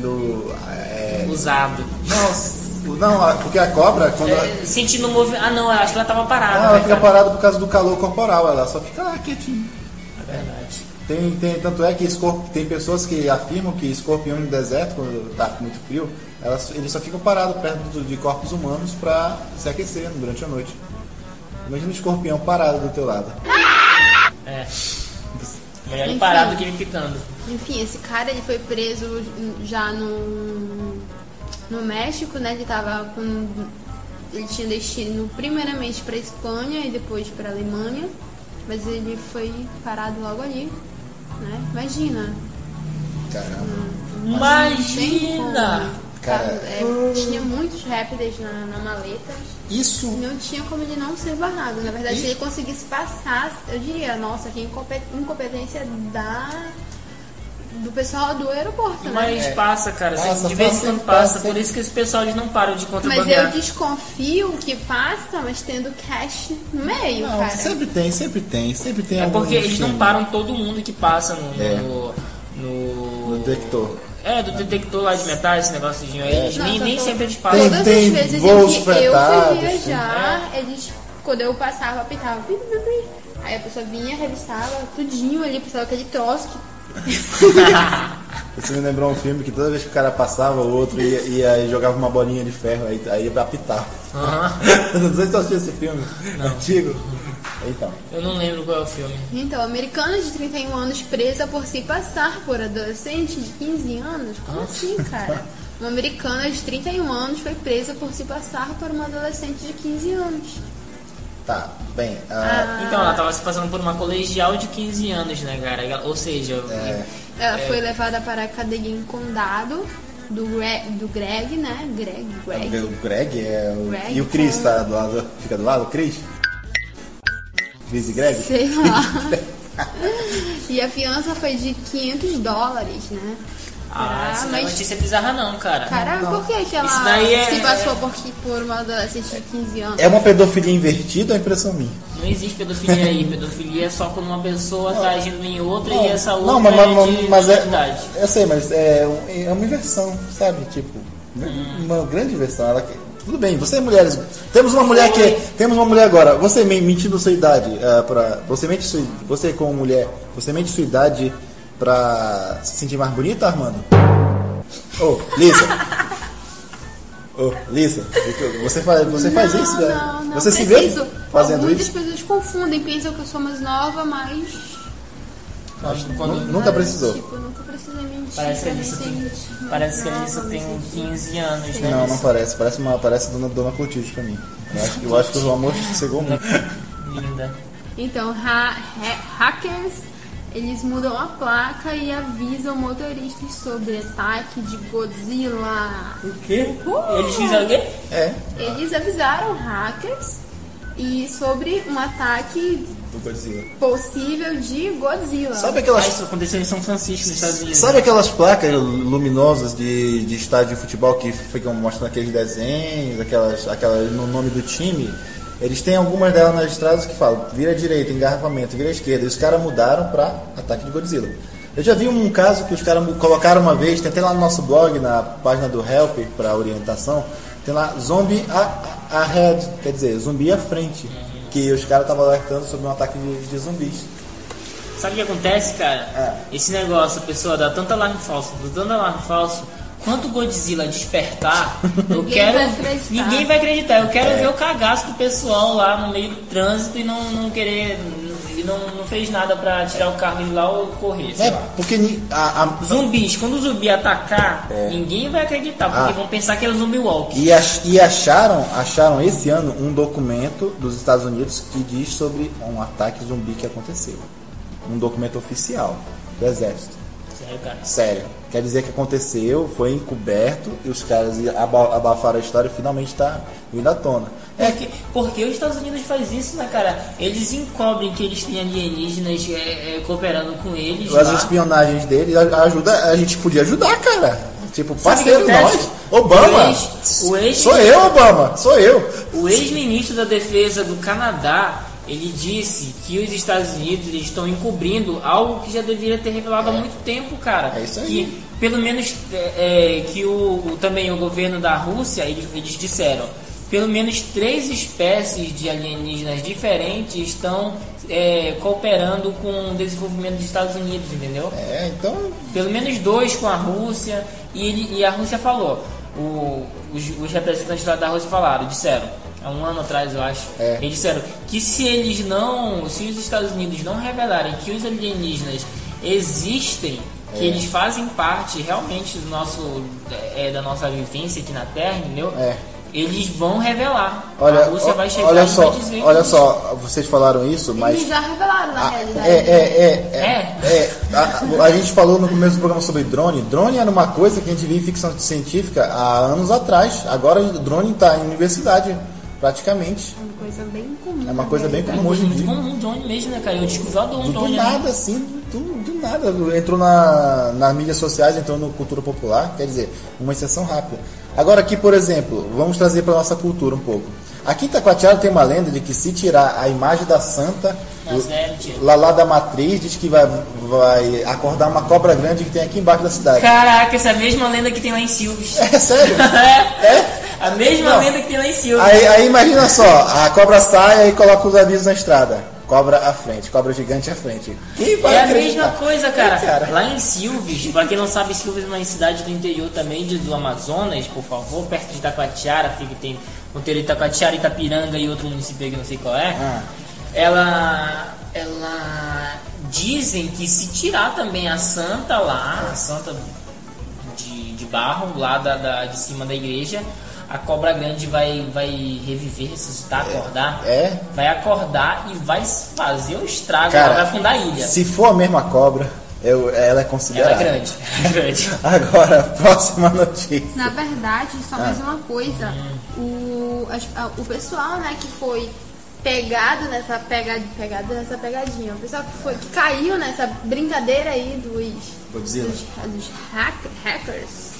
usado. Não, porque a cobra, quando Sentindo o movimento. Ah, não, eu acho que ela tava parada. ela né, fica cara? parada por causa do calor corporal, ela só fica lá quietinha. É verdade. Tanto é que tem pessoas que afirmam que escorpião no deserto, quando tá muito frio, eles só ficam parados perto de corpos humanos para se aquecer durante a noite. Imagina um escorpião parado do teu lado. É. Melhor ele Enfim. parado do que ele picando. Enfim, esse cara ele foi preso já no México, né? Ele tinha destino primeiramente para Espanha e depois para Alemanha, mas ele foi parado logo ali, né? Imagina. Caramba. Imagina! Cara, Tinha muitos répteis na maleta. isso Não tinha como ele não ser barrado. Na verdade, se ele conseguisse passar, eu diria, nossa, que incompetência do pessoal do aeroporto, né? Mas passa, cara. Passa, de vez em passa, quando passa. passa. Por isso que esse pessoal eles não param de Mas eu contrabandear. desconfio que passa, mas tendo cash no meio, não, cara. sempre tem É algum porque eles não destino. param todo mundo que passa No no detector. do detector lá de metais, esse negocinho aí. Eles Não, nem só tô- sempre eles passam. Tem Todas as vezes voos em que eu fretados, fui viajar, eles, quando eu passava, apitava, pi, pi, pi. Aí a pessoa vinha, revistava tudinho ali, pensava aquele troço que Você me lembrou um filme que toda vez que o cara passava, o outro ia e jogava uma bolinha de ferro, aí apitava. Não sei se você assistiu esse filme antigo. Então, Eu não lembro qual é o filme. Então, americana de 31 anos presa por se passar por adolescente de 15 anos? Como assim, cara? Uma americana de 31 anos foi presa por se passar por uma adolescente de 15 anos. tá, bem. Então, ela tava se passando por uma colegial de 15 anos, né, cara? Ou seja, Ela foi levada para a cadeia em condado do Greg, né? Greg. O Greg é o. Greg, E o Chris tá do lado. Fica do lado, o Chris? Chris e Greg? Sei lá. E a fiança foi de $500, né? essa não é mas- notícia bizarra não, cara. Caraca, por que ela Isso daí é- se passou por uma adolescente de 15 anos? É uma pedofilia invertida ou é impressão minha? Não existe pedofilia aí. Pedofilia é só quando uma pessoa tá agindo em outra e essa outra Não, mas é de identidade. eu sei, mas é uma inversão, sabe? Tipo, uma grande inversão. Tudo bem, vocês mulheres. Temos uma mulher agora. Você mentindo sua idade você como mulher, você mente sua idade pra se sentir mais bonita, Armando? Lisa, você faz isso, né? Não, Você se vê preciso. fazendo Muitas isso? pessoas confundem, pensam que eu sou mais nova, mas Acho que quando... Nunca precisou. Tipo, nunca precisei mentir. Parece que a Alissa tem 15 anos, né? Não parece. Parece a dona Clotilde pra mim. Eu acho que o amor chegou muito. Linda. Então, hackers, eles mudam a placa e avisam motoristas sobre ataque de Godzilla. O quê? Eles fizeram o quê? Eles avisaram hackers e sobre um ataque Do Godzilla. possível de Godzilla. Sabe aquelas... Isso aconteceu em São Francisco, nos Estados Unidos. Sabe aquelas placas luminosas de estádio de futebol que ficam mostrando aqueles desenhos, aquelas no nome do time? Eles têm algumas delas nas estradas que falam vira à direita, engarrafamento, vira à esquerda. E os caras mudaram para ataque de Godzilla. Eu já vi um caso que os caras colocaram uma vez, tem até lá no nosso blog, na página do Help, para orientação, tem lá zombie ahead, quer dizer, zumbi à frente. Que os caras estavam alertando sobre um ataque de zumbis. Sabe o que acontece, cara? Esse negócio, a pessoa dá tanto alarme falso, quanto o Godzilla despertar, ninguém vai acreditar. Eu quero ver o cagaço do pessoal lá no meio do trânsito e não querer, e não fez nada pra tirar o carro de lá ou correr. Porque zumbis, quando o zumbi atacar, ninguém vai acreditar, porque vão pensar que é o zumbi walk. E acharam esse ano um documento dos Estados Unidos que diz sobre um ataque zumbi que aconteceu. Um documento oficial do exército. Sério, cara? Sério. Quer dizer que aconteceu, foi encoberto e os caras abafaram a história e finalmente está vindo à tona. Porque os Estados Unidos faz isso, né, cara? Eles encobrem que eles têm alienígenas cooperando com eles. As espionagens deles a gente podia ajudar, cara. Tipo, parceiro nós. Obama. Sou eu, Obama. Sou eu. O ex-ministro da Defesa do Canadá, ele disse que os Estados Unidos eles estão encobrindo algo que já deveria ter revelado há muito tempo, cara. É isso aí. Que pelo menos que também o governo da Rússia, eles disseram, pelo menos 3 espécies de alienígenas diferentes estão cooperando com o desenvolvimento dos Estados Unidos, entendeu? Então... Pelo menos 2 com a Rússia, e a Rússia falou, os representantes da Rússia disseram, há um ano atrás eu acho, eles disseram que se os Estados Unidos não revelarem que os alienígenas existem, que eles fazem parte realmente do da nossa vivência aqui na Terra, entendeu? Eles vão revelar. A Rússia vai chegar e vai dizer. Olha só, vocês falaram isso, mas... Eles já revelaram na realidade. A gente falou no começo do programa sobre drone. Drone era uma coisa que a gente via em ficção científica há anos atrás. Agora o drone está em universidade, praticamente. É uma coisa bem comum. É uma coisa bem comum hoje em dia. Comum drone mesmo, né, cara? Eu descobri um drone. Do nada, assim, do nada. Entrou nas mídias sociais, entrou na cultura popular. Quer dizer, uma exceção rápida. Agora aqui, por exemplo, vamos trazer para nossa cultura um pouco. Aqui em Taquatiara tem uma lenda de que se tirar a imagem da santa lá da matriz, diz que vai acordar uma cobra grande que tem aqui embaixo da cidade. Caraca, essa é a mesma lenda que tem lá em Silves. É sério? A mesma lenda que tem lá em Silves. Aí imagina só, a cobra sai e coloca os avisos na estrada. Cobra à frente, cobra gigante à frente. Quem vai acreditar? A mesma coisa, cara. Lá em Silves, pra quem não sabe, Silves é uma cidade do interior também, do Amazonas, por favor, perto de Itacoatiara, tem o interior de Itacoatiara, Itapiranga e outro município que não sei qual é. Ela dizem que se tirar também a santa lá, a santa de barro lá de cima da igreja, a cobra grande vai reviver, ressuscitar, acordar. Vai acordar e vai fazer o estrago, ela vai afundar a ilha. Se for a mesma cobra, ela é considerada. Ela é grande. Agora, próxima notícia. Na verdade, só mais uma coisa. O pessoal, né, que foi pegado nessa pegadinha, o pessoal que caiu nessa brincadeira aí dos hackers.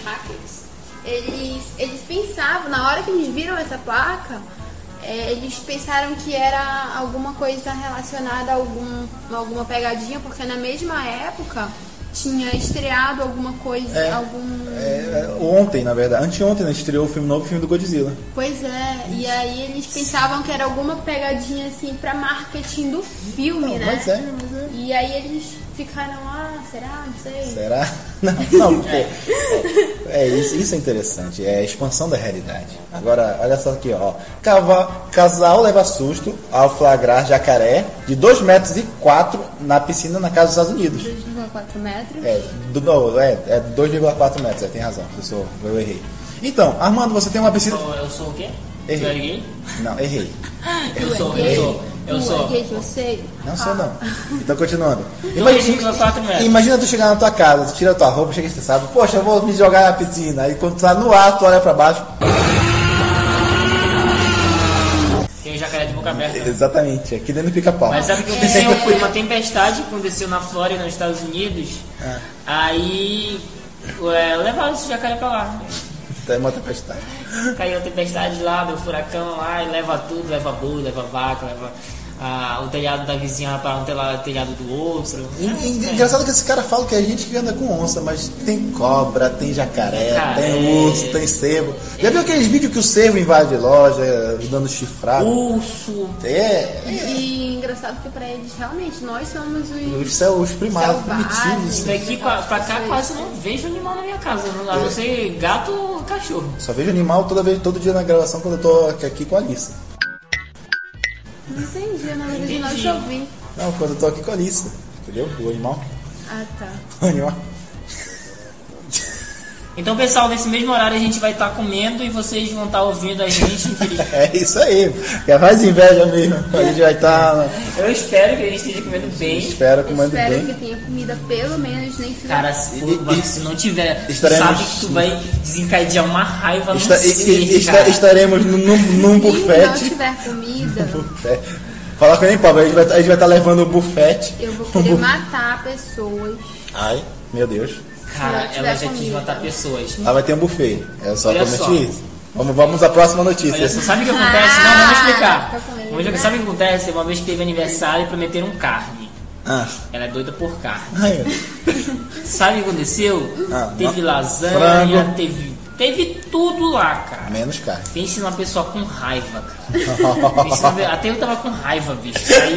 Eles pensavam, na hora que eles viram essa placa, eles pensaram que era alguma coisa relacionada a alguma pegadinha, porque na mesma época tinha estreado alguma coisa, ontem, na verdade. Anteontem, né, estreou o novo filme do Godzilla. Pois é, e aí eles pensavam que era alguma pegadinha assim pra marketing do filme, né? Mas é. E aí eles ficaram, será? Não sei. Será? Não, porque isso é interessante, é a expansão da realidade. Agora, olha só aqui, ó. Casal leva susto ao flagrar jacaré de 2,4 metros na piscina na casa dos Estados Unidos. 2,4 metros? 2,4 metros, tem razão, eu errei. Então, Armando, você tem uma piscina... Eu sou o quê? Errei. Não, errei. Eu sou. Eu sei. Não sou não. Então, continuando. 2,4 metros. Imagina tu chegar na tua casa, tu tira a tua roupa, chega estressado, poxa, eu vou me jogar na piscina. Aí quando tu tá no ar, tu olha pra baixo. Tem o jacaré de boca aberta. Exatamente, aqui dentro do pica-pau. Mas sabe o que aconteceu? Foi uma tempestade que aconteceu na Flórida, nos Estados Unidos. Aí levaram esse jacaré pra lá. Tem uma tempestade. Caiu a tempestade lá, deu furacão lá, e leva tudo, leva boi, leva vaca, leva o telhado da vizinha para um telhado do outro. Engraçado que esse cara fala que é a gente que anda com onça, mas tem cobra, tem jacaré, tem urso, tem cervo. Já viu aqueles vídeos que o cervo invade loja, dando chifrado? Urso. E engraçado que pra eles, realmente, nós somos os primatas primitivos. Daqui pra cá quase não vejo animal na minha casa. A não ser gato ou cachorro. Só vejo animal todo dia na gravação quando eu tô aqui com a Alissa. Não entendi, na verdade não te ouvi. Não, quando eu tô aqui com a Alissa. Entendeu? O animal. Ah, tá. O animal. Então, pessoal, nesse mesmo horário a gente vai estar comendo e vocês vão estar ouvindo a gente. É isso aí. É mais inveja mesmo. A gente vai estar... Eu espero que a gente esteja comendo bem. Espero que tenha comida pelo menos, nem que... Cara, se não tiver, sabe que tu vai desencadear uma raiva no ser, estaremos num buffet. Se não tiver comida... Fala com ele, Pablo. A gente vai estar levando um buffet. Eu vou querer matar pessoas. Ai, meu Deus. Cara, ela já quis matar pessoas. Vai ter um buffet. Eu só prometi isso. Vamos à próxima notícia. Olha, você sabe o que acontece? Não, vamos explicar. Sabe o que acontece? Uma vez que teve aniversário e prometeram carne. Ela é doida por carne. Sabe o que aconteceu? Teve lasanha, frango. Teve tudo lá, cara. Menos carne. Pense numa pessoa com raiva, cara. Até eu tava com raiva, bicho. Aí...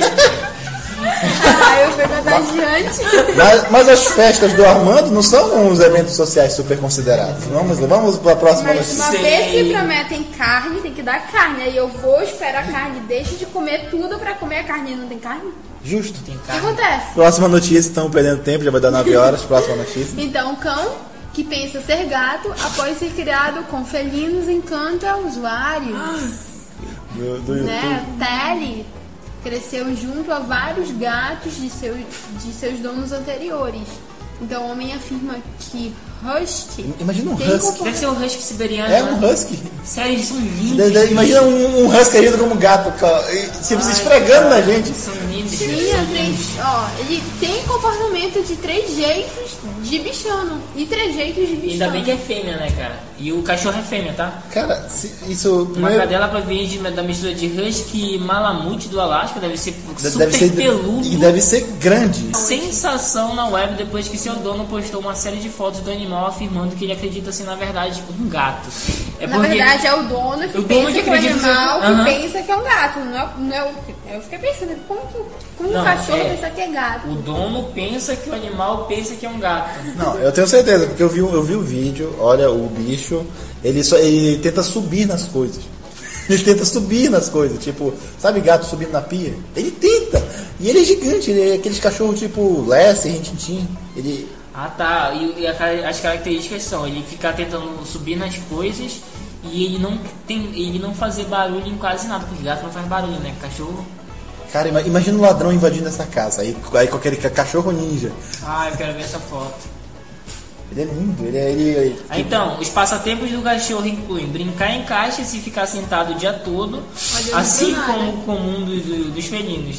eu fui contagiante. Mas as festas do Armando não são uns eventos sociais super considerados. Vamos para a próxima notícia. Uma vez que prometem carne, tem que dar carne. Aí eu vou esperar a carne, deixo de comer tudo para comer a carne. Não tem carne? Justo. Tem carne. O que acontece? Próxima notícia, estamos perdendo tempo, já vai dar 9 horas. Próxima notícia. Então, o cão que pensa ser gato, após ser criado com felinos, encanta usuários. Do YouTube. Telly cresceu junto a vários gatos de seus donos anteriores. Então o homem afirma que Husky... Imagina um Husky. Deve ser um Husky siberiano. É um Husky. Sério, eles são lindos. Imagina um Husky agindo como gato, se esfregando na gente. São lindos. Sim, ele tem comportamento de 3 jeitos de bichano. E 3 jeitos de bichano. Ainda bem que é fêmea, né, cara? E o cachorro é fêmea, tá? Cara, isso... Uma cadela pra vir da mistura de Husky e Malamute do Alasca deve ser super peludo. E deve ser grande. Sensação na web depois que seu dono postou uma série de fotos do animal afirmando que ele acredita ser, na verdade, um gato. Na verdade, é o dono que pensa que o animal que pensa que é um gato. Não é eu fiquei pensando, como um cachorro pensa que é gato? O dono pensa que o animal pensa que é um gato. Não, eu tenho certeza, porque eu vi o vídeo, olha, o bicho, ele tenta subir nas coisas. Ele tenta subir nas coisas, tipo, sabe gato subindo na pia? Ele tenta! E ele é gigante, ele é aqueles cachorros tipo Lassie, Rintintim. Ele... Ah, tá. E as características são, ele ficar tentando subir nas coisas e ele não fazer barulho em quase nada, porque gato não faz barulho, né? Cachorro... Cara, imagina um ladrão invadindo essa casa, aí com aquele cachorro ninja. Ah, eu quero ver essa foto. Ele é lindo, Então, os passatempos do cachorro incluem brincar em caixas e ficar sentado o dia todo, assim como o comum dos felinos.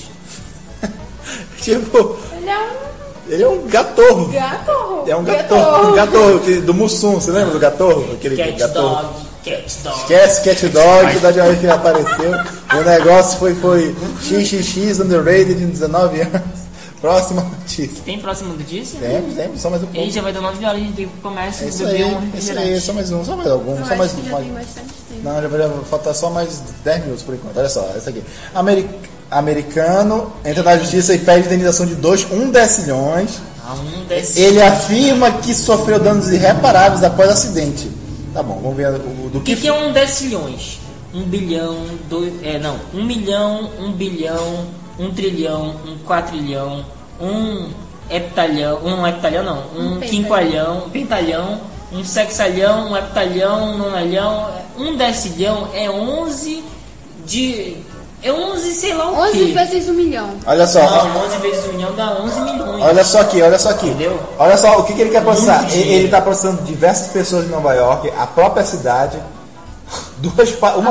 Tipo... Ele é um gatorro. É um gatorro do Mussum, você lembra do gatorro? Aquele gatorro. Esquece Cat Dog, da vez que ele apareceu. O negócio foi XXX underrated em 19 anos. Próxima notícia. Tem próxima notícia? Tem, só mais um pouco. E já vai dar 9 horas, a gente tem que começar a Isso beber aí, um isso refrigerante. aí, só mais algum. Eu Só mais acho que já tem bastante tempo. Não, já vai faltar só mais 10 minutos por enquanto. Olha só, essa aqui. Americano entra na justiça e pede indenização de 1 decilhões. Ele afirma que sofreu danos irreparáveis após acidente. Tá bom, vamos ver do que... O que é 1 decilhões? 1 bilhão, 1 milhão, 1 bilhão, 1 trilhão, 1 quatrilhão, 1 heptalhão, um quinqualhão, um pentalhão, um sexalhão, um heptalhão, um nonalhão. 1 decilhão é 11 de... É 11, sei lá o 11 quê. vezes 1 milhão. Olha só. Não, 11 vezes 1 milhão dá 11 milhões. Olha só aqui. Entendeu? Olha só o que ele quer processar. Ele está processando diversas pessoas de Nova York, a própria cidade, uma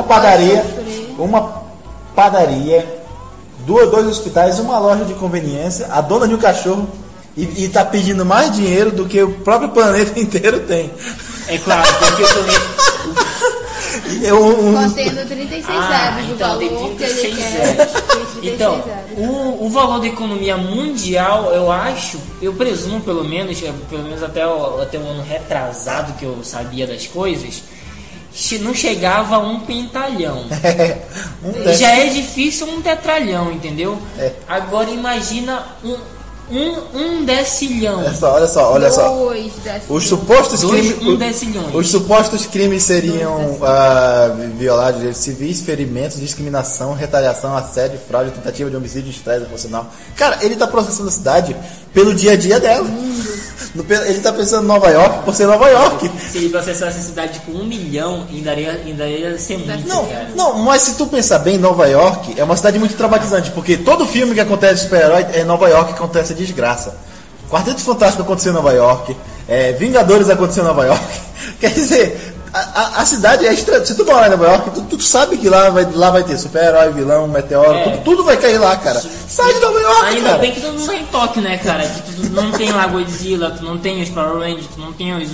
padaria, dois hospitais, uma loja de conveniência, a dona de um cachorro, e está pedindo mais dinheiro do que o próprio planeta inteiro tem. É claro, porque o planeta... Contendo 36 zeros então o tem valor 36 que ele zeros. quer. Então, o valor da economia mundial, eu presumo pelo menos até um ano retrasado que eu sabia das coisas, não chegava a 1 pentalhão. Já é difícil 1 tetralhão, entendeu? Agora imagina um decilhão. Olha só. Os supostos crimes seriam violados de direitos civis, ferimentos, discriminação, retaliação, assédio, fraude, tentativa de homicídio, estresse emocional. Cara, ele tá processando a cidade pelo dia a dia dela. Ele tá pensando em Nova York por ser Nova York. Se ele processasse a cidade com 1 milhão, ainda ia ser muito. Não, mas se tu pensar bem, Nova York é uma cidade muito traumatizante, porque todo filme que acontece de super-herói é Nova York que acontece a desgraça. Quarteto Fantástico aconteceu em Nova York, Vingadores aconteceu em Nova York. Quer dizer, a cidade é estranha. Se tu morar em Nova York, tu sabe que lá vai ter super-herói, vilão, meteoro, tudo vai cair lá, cara. Sai de Nova York, ainda cara. bem que tu não sai em Tóquio, né, cara? Que tu não tem lá Godzilla, tu não tem os Power Rangers, tu não tem os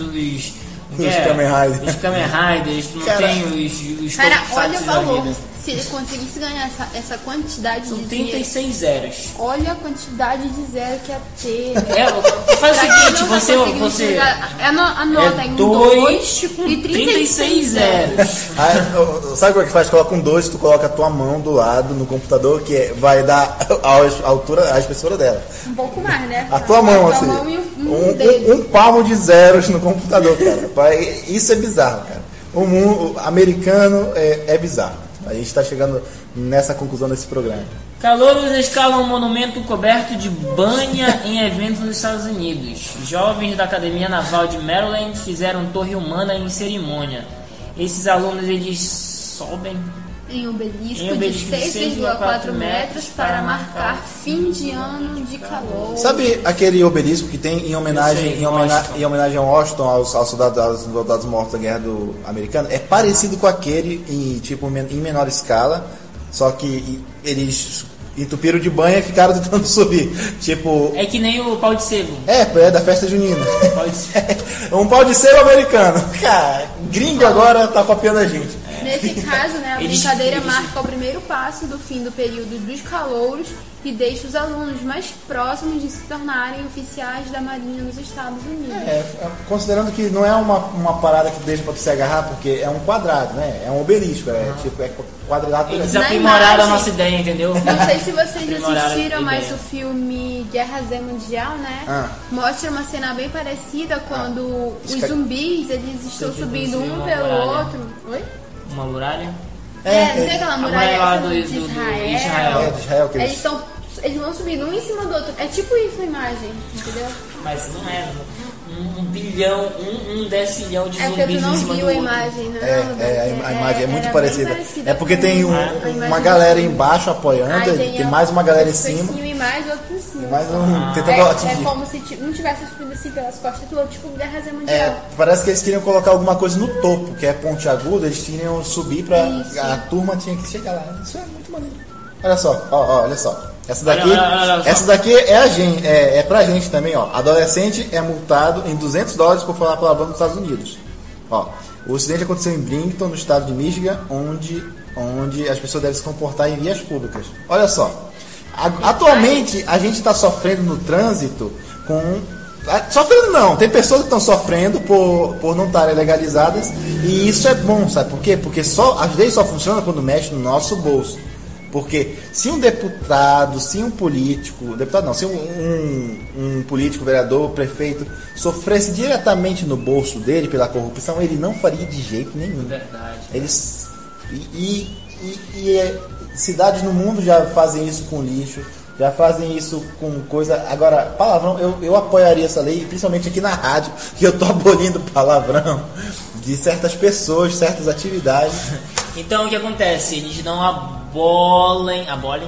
Kamen Riders, tu não tem os Cara, olha o Tokusatsu da valor. vida. Se ele conseguisse ganhar essa quantidade São de 36 zeros. olha a quantidade de zero que ia ter. Faz o seguinte, você anota em 2 e 36 zeros. Sabe como é que faz? Coloca um 2, tu coloca a tua mão do lado no computador, que vai dar a altura, a espessura dela. Um pouco mais, né? A tua mão, assim. Mão e um palmo de zeros no computador, cara. Isso é bizarro, cara. O mundo americano é bizarro. A gente está chegando nessa conclusão desse programa. Calouros escalam um monumento coberto de banha em evento nos Estados Unidos. Jovens da Academia Naval de Maryland fizeram torre humana em cerimônia. Esses alunos, eles sobem em obelisco de 6,4 metros para marcar fim de ano de calor. Sabe aquele obelisco que tem em homenagem a Washington, aos soldados mortos da Guerra Americana? É parecido com aquele em menor escala, só que eles entupiram de banha e ficaram tentando subir. Tipo... É que nem o pau de sebo. É da festa junina. Um pau de sebo americano. Cara, gringo agora tá copiando a gente. Nesse caso, né, a brincadeira marca o primeiro passo do fim do período dos calouros e deixa os alunos mais próximos de se tornarem oficiais da Marinha nos Estados Unidos. Considerando que não é uma parada que deixa pra tu se agarrar, porque é um quadrado, né? É um obelisco, é quadrilátero. Eles aprimoraram a nossa ideia, entendeu? Não sei se vocês assistiram, mas o filme Guerra Z Mundial, né? Mostra uma cena bem parecida quando os zumbis, eles estão subindo um pelo outro. Oi? Uma muralha? Não tem aquela muralha lá de Israel. De Israel que eles vão subindo um em cima do outro. É tipo isso a imagem, entendeu? Mas não é um bilhão, um decilhão de zumbis porque tu não em cima viu do a outro. imagem, não. A imagem é muito parecida. É porque com tem uma galera embaixo apoiando, tem mais uma galera em cima. E mais outro em cima. Tentando atingir. É como se não tivesse subindo assim pelas costas do outro, tipo Guerra Z Mundial. Parece que eles queriam colocar alguma coisa no topo, que é pontiagudo, eles queriam subir pra... A turma tinha que chegar lá. Isso é muito maneiro. Olha só, olha só. Essa daqui é pra gente também, ó. Adolescente é multado em $200 por falar palavrão nos Estados Unidos. Ó, o incidente aconteceu em Binghamton, no estado de Michigan, onde as pessoas devem se comportar em vias públicas. Olha só. Atualmente, a gente está sofrendo no trânsito com... Sofrendo não, tem pessoas que estão sofrendo por não estarem legalizadas, e isso é bom, sabe por quê? Porque as leis só funcionam quando mexe no nosso bolso. Porque se um deputado, se um político, se um político, vereador, prefeito, sofresse diretamente no bolso dele pela corrupção, ele não faria de jeito nenhum. Verdade. Eles, cidades no mundo já fazem isso com lixo, já fazem isso com coisa... Agora, palavrão, eu apoiaria essa lei, principalmente aqui na rádio, que eu tô abolindo palavrão de certas pessoas, certas atividades. Então, o que acontece? Eles não abolem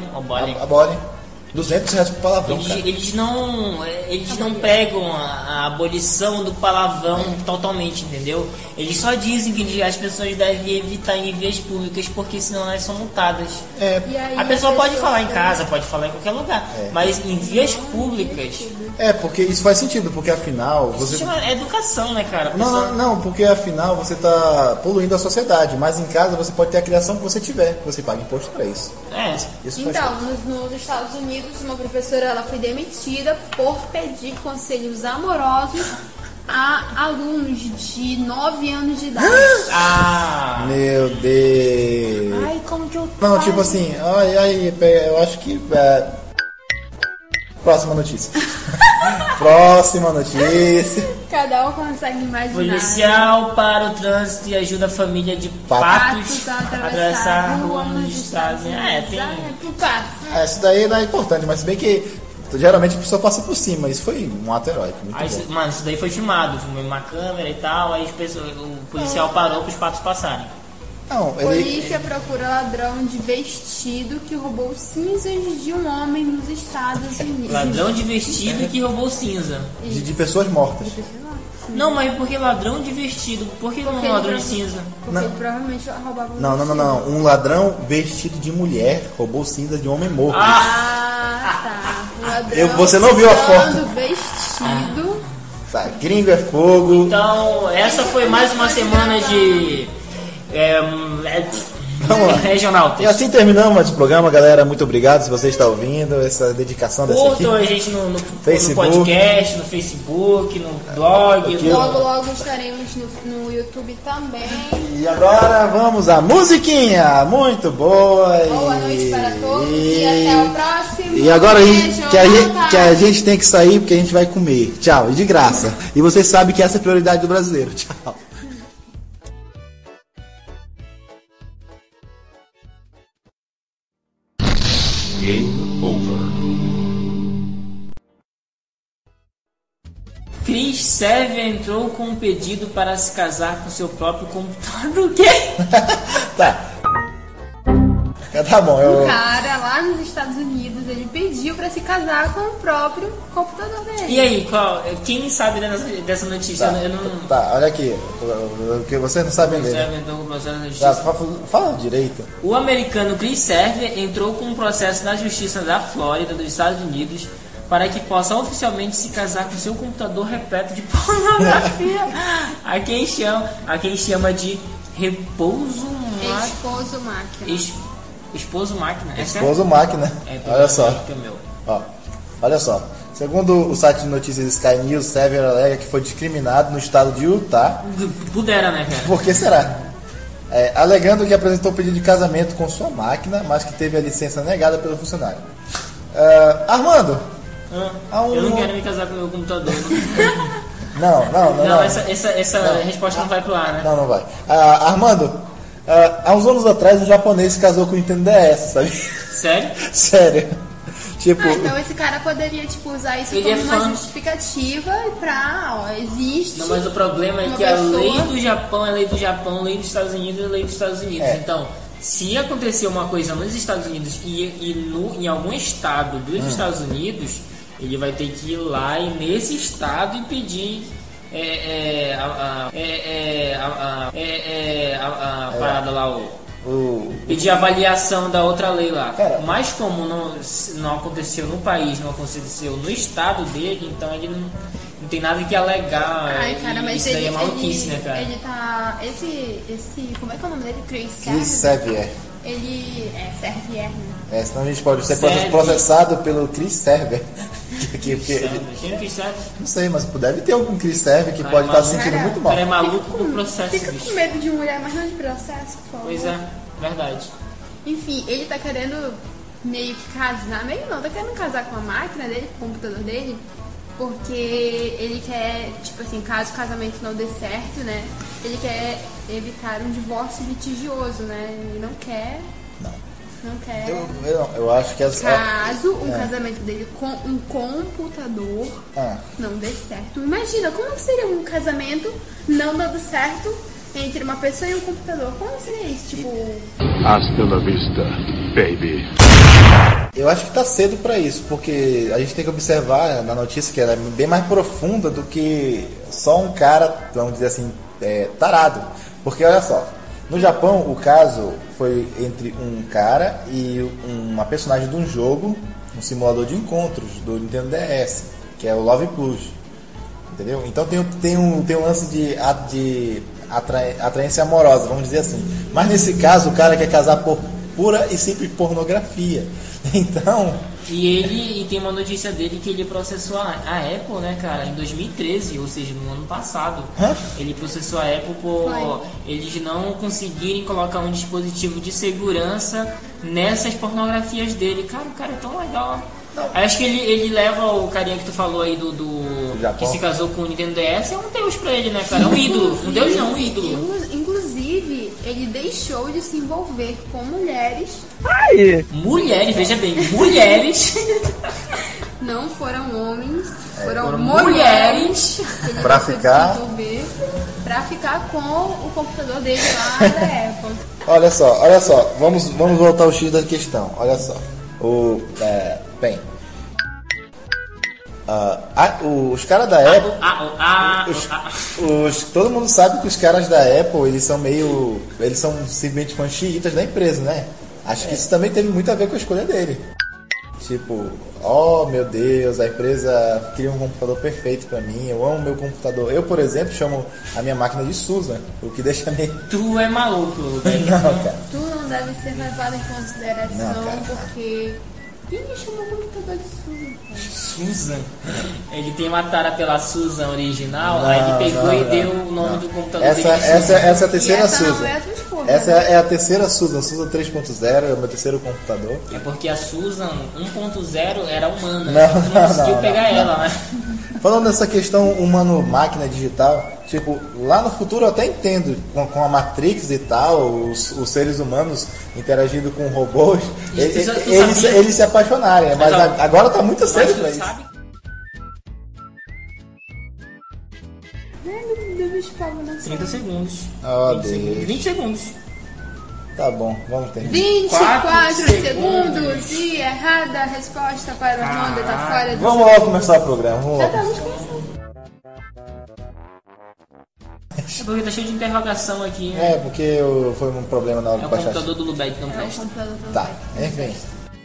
200 reais por palavrão, eles não pregam a abolição do palavrão totalmente, entendeu? Eles só dizem que as pessoas devem evitar em vias públicas, porque senão elas são multadas. A pessoa pode falar em casa, pode falar em qualquer lugar, mas em vias públicas... porque isso faz sentido, porque afinal... Isso chama educação, né, cara? Não, porque afinal você está poluindo a sociedade, mas em casa você pode ter a criação que você tiver, você paga imposto para isso. Então, nos Estados Unidos, uma professora ela foi demitida por pedir conselhos amorosos a alunos de 9 anos de idade. Meu Deus. Ai, como que eu... Não, tipo assim, eu acho que... Próxima notícia. Próxima notícia. Cada um consegue imaginar. Policial para o trânsito e ajuda a família de patos a atravessar a rua nos Estados Unidos. Isso daí não é importante, mas se bem que geralmente a pessoa passa por cima. Isso foi um ato heróico. Mano, isso daí foi filmado, filmou uma câmera e tal, aí o policial parou para os patos passarem. Polícia procura ladrão de vestido que roubou cinzas de um homem nos Estados Unidos. Ladrão de vestido que roubou cinza. De pessoas mortas. Não, mas por que ladrão de vestido? Por que não um ladrão de cinza? Porque ele provavelmente roubava Não. Um ladrão vestido de mulher roubou cinza de um homem morto. Tá. Você não viu a foto? Vestido. Tá, gringo é fogo. Então, essa foi mais uma semana de... Vamos lá. Regional. E assim terminamos esse programa, galera. Muito obrigado se você está ouvindo essa dedicação dessa equipe. Curtam a gente no podcast, no Facebook, no blog. Logo estaremos no YouTube também. E agora vamos à musiquinha. Muito boa. Boa noite para todos e até o próximo. E agora que a gente tem que sair porque a gente vai comer. Tchau. E de graça. E você sabe que essa é a prioridade do brasileiro. Tchau. Game over. Chris Sérvia entrou com um pedido para se casar com seu próprio computador. O quê? Tá bom. O cara lá nos Estados Unidos, ele pediu para se casar com o próprio computador dele. E aí, quem sabe dessa notícia? Olha aqui, o que vocês não sabem dele. Fala direito. O americano Chris Sérvia entrou com um processo na justiça da Flórida, dos Estados Unidos, para que possa oficialmente se casar com seu computador repleto de pornografia. a quem chama de repouso esposo máquina. Esposo máquina. Esposo máquina. Olha só. Olha só. Segundo o site de notícias Sky News, Sérvia alega que foi discriminado no estado de Utah. Pudera, né, cara? Por que será? Alegando que apresentou pedido de casamento com sua máquina, mas que teve a licença negada pelo funcionário. Armando. Eu não quero me casar com o meu computador. Não. Essa resposta não vai pro ar, né? Não vai. Armando. Há uns anos atrás um japonês se casou com o Nintendo DS, sabe? Sério? Sério. Então esse cara poderia usar isso como uma justificativa existe. Não, mas o problema é que a lei do Japão é lei do Japão, lei dos Estados Unidos é lei dos Estados Unidos. Então, se acontecer uma coisa nos Estados Unidos em algum estado dos Estados Unidos, ele vai ter que ir lá e nesse estado e pedir a parada lá, pedir a avaliação da outra lei lá. Mas como não aconteceu no país, não aconteceu no estado dele, então ele não tem nada que alegar. Mas isso daí é maluquice, né, cara? Ele tá... Esse como é que é o nome dele? Chris Sérvia. Ele é Sérvia, né? Senão a gente pode ser Serve. processado pelo Chris Server. Quem é Chris Server? Não sei, mas deve ter algum Chris Server que pode estar se sentindo muito mal. O cara é maluco com processo, Fica bicho. com medo de mulher, mas não de processo, por favor. Pois é, verdade. Enfim, ele tá querendo meio que casar, meio não, tá querendo casar com a máquina dele, com o computador dele, porque ele quer, tipo assim, caso o casamento não dê certo, né, ele quer evitar um divórcio litigioso, né, ele não quer... Não quer... Eu acho que... Caso o casamento dele com um computador não dê certo. Imagina, como seria um casamento não dando certo entre uma pessoa e um computador? Como seria isso? Tipo... Hasta la vista, baby. Eu acho que tá cedo pra isso, porque a gente tem que observar na notícia que ela é bem mais profunda do que só um cara, vamos dizer assim, tarado. Porque olha só, no Japão o caso foi entre um cara e uma personagem de um jogo, um simulador de encontros do Nintendo DS, que é o Love Plus. Entendeu? Então tem um lance de atraência amorosa, vamos dizer assim. Mas nesse caso o cara quer casar por pura e simples pornografia. Então... E tem uma notícia dele que ele processou a Apple, né, cara, em 2013, ou seja, no ano passado. Ele processou a Apple por eles não conseguirem colocar um dispositivo de segurança nessas pornografias dele. Cara, o cara é tão legal. Acho que ele leva o carinha que tu falou aí do que se casou com o Nintendo DS, é um deus pra ele, né, cara? É um ídolo. Um deus não, um ídolo. Inclusive, ele deixou de se envolver com mulheres. Mulheres, veja bem, mulheres. Não foram homens, foram mulheres. Ele pra deixou ficar... de se envolver pra ficar com o computador dele lá da Apple. Olha só, vamos voltar ao X da questão. Olha só. Bem, os caras da Apple, todo mundo sabe que os caras da Apple, eles são simplesmente fãs xiitas da empresa, né? Acho que isso também teve muito a ver com a escolha dele. Tipo, oh meu Deus, a empresa cria um computador perfeito pra mim, eu amo meu computador. Eu, por exemplo, chamo a minha máquina de Susan, o que deixa meio... Tu é maluco, velho. Não, cara. Tu não deve ser levado em consideração, Não, cara. Porque... Quem me chamou o computador de Susan? Susan? Ele tem uma tara pela Susan original, aí ele pegou e deu o nome do computador dele. Essa é a terceira Susan. Não é a tua esposa, Essa é a terceira Susan 3.0, é o meu terceiro computador. É porque a Susan 1.0 era humana, Não, não conseguiu pegar ela, né? Falando dessa questão humano-máquina digital, tipo, lá no futuro eu até entendo, com a Matrix e tal, os seres humanos interagindo com robôs, eles se apaixonarem, mas agora tá muito cedo pra isso. Deixa eu falar 30 segundos. Oh, 20 segundos. Tá bom, vamos terminar. 24 segundos e errada a resposta para o Honda, tá fora do... Vamos logo começar o programa, vamos Já logo. estamos começando. É porque tá cheio de interrogação aqui, né? É, porque foi um problema na hora É de o baixar. computador do Lubeck que não presta. Tá, enfim.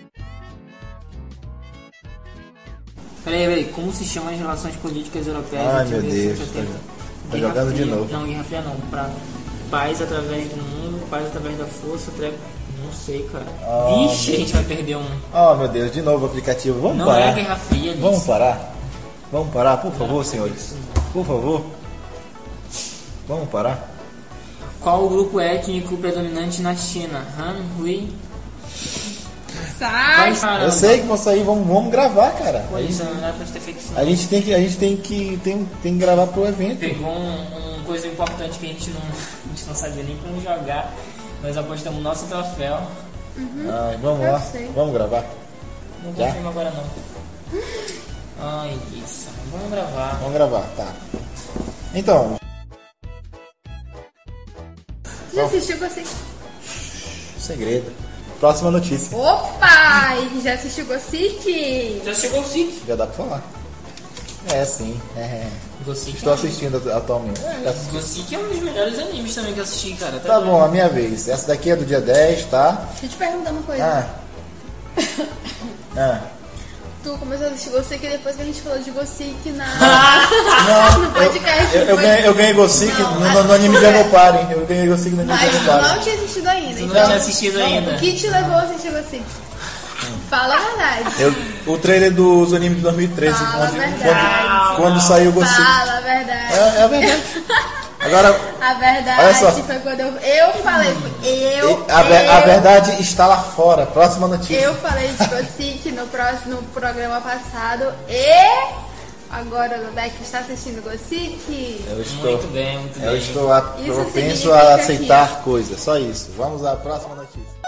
Peraí, como se chama as relações políticas europeias? Ai, de meu Deus, 1970? tá Guerra jogando de Fria. novo. Não, Guerra Fria não. Pra paz através do mundo, paz através da força, não sei, cara. Vixe, a gente vai perder um... Oh, meu Deus, de novo o aplicativo. Vamos Não parar. é Guerra Fria, Liz. Vamos parar? Vamos parar, por favor, senhores. Por favor. Vamos parar? Qual o grupo étnico predominante na China? Han, Hui? Sai! Eu sei que vou sair, vamos gravar, cara. Pois é, não dá pra ter feito isso. A gente tem que gravar pro evento. Pegou uma coisa importante que a gente não sabia nem como jogar. Nós apostamos nosso troféu. Ai, vamos lá, vamos gravar. Não Já? confirma agora não. Ai, isso. Vamos gravar. Vamos gravar, tá. Então. Você já assistiu Ghost? Segredo. Próxima notícia. Opa! Ele já assistiu Ghost? Já chegou o Sik. Já dá pra falar. É, sim. Estou assistindo atualmente. Ghost é um dos melhores animes também que eu assisti, cara. Tá bom, a minha vez. Essa daqui é do dia 10, tá? Deixa eu te perguntar uma coisa. Tu começou a assistir Ghost e depois que a gente falou de Ghost no podcast. Eu ganhei Ghost no anime de Agopari. Eu ganhei Ghost no anime de Mas tu Agopari. não tinha assistido ainda. Tu não tinha assistido ainda. O que te levou a assistir Ghost? Fala a verdade. O trailer dos animes de 2013, quando saiu o Gossip. Fala a verdade. É a verdade. Agora, a verdade olha só. foi quando eu falei. A verdade está lá fora. Próxima notícia. Eu falei de Gossip no programa passado e agora o Beck está assistindo Gossip. Muito bem. Eu estou propenso a aceitar coisas. Só isso. Vamos à próxima notícia.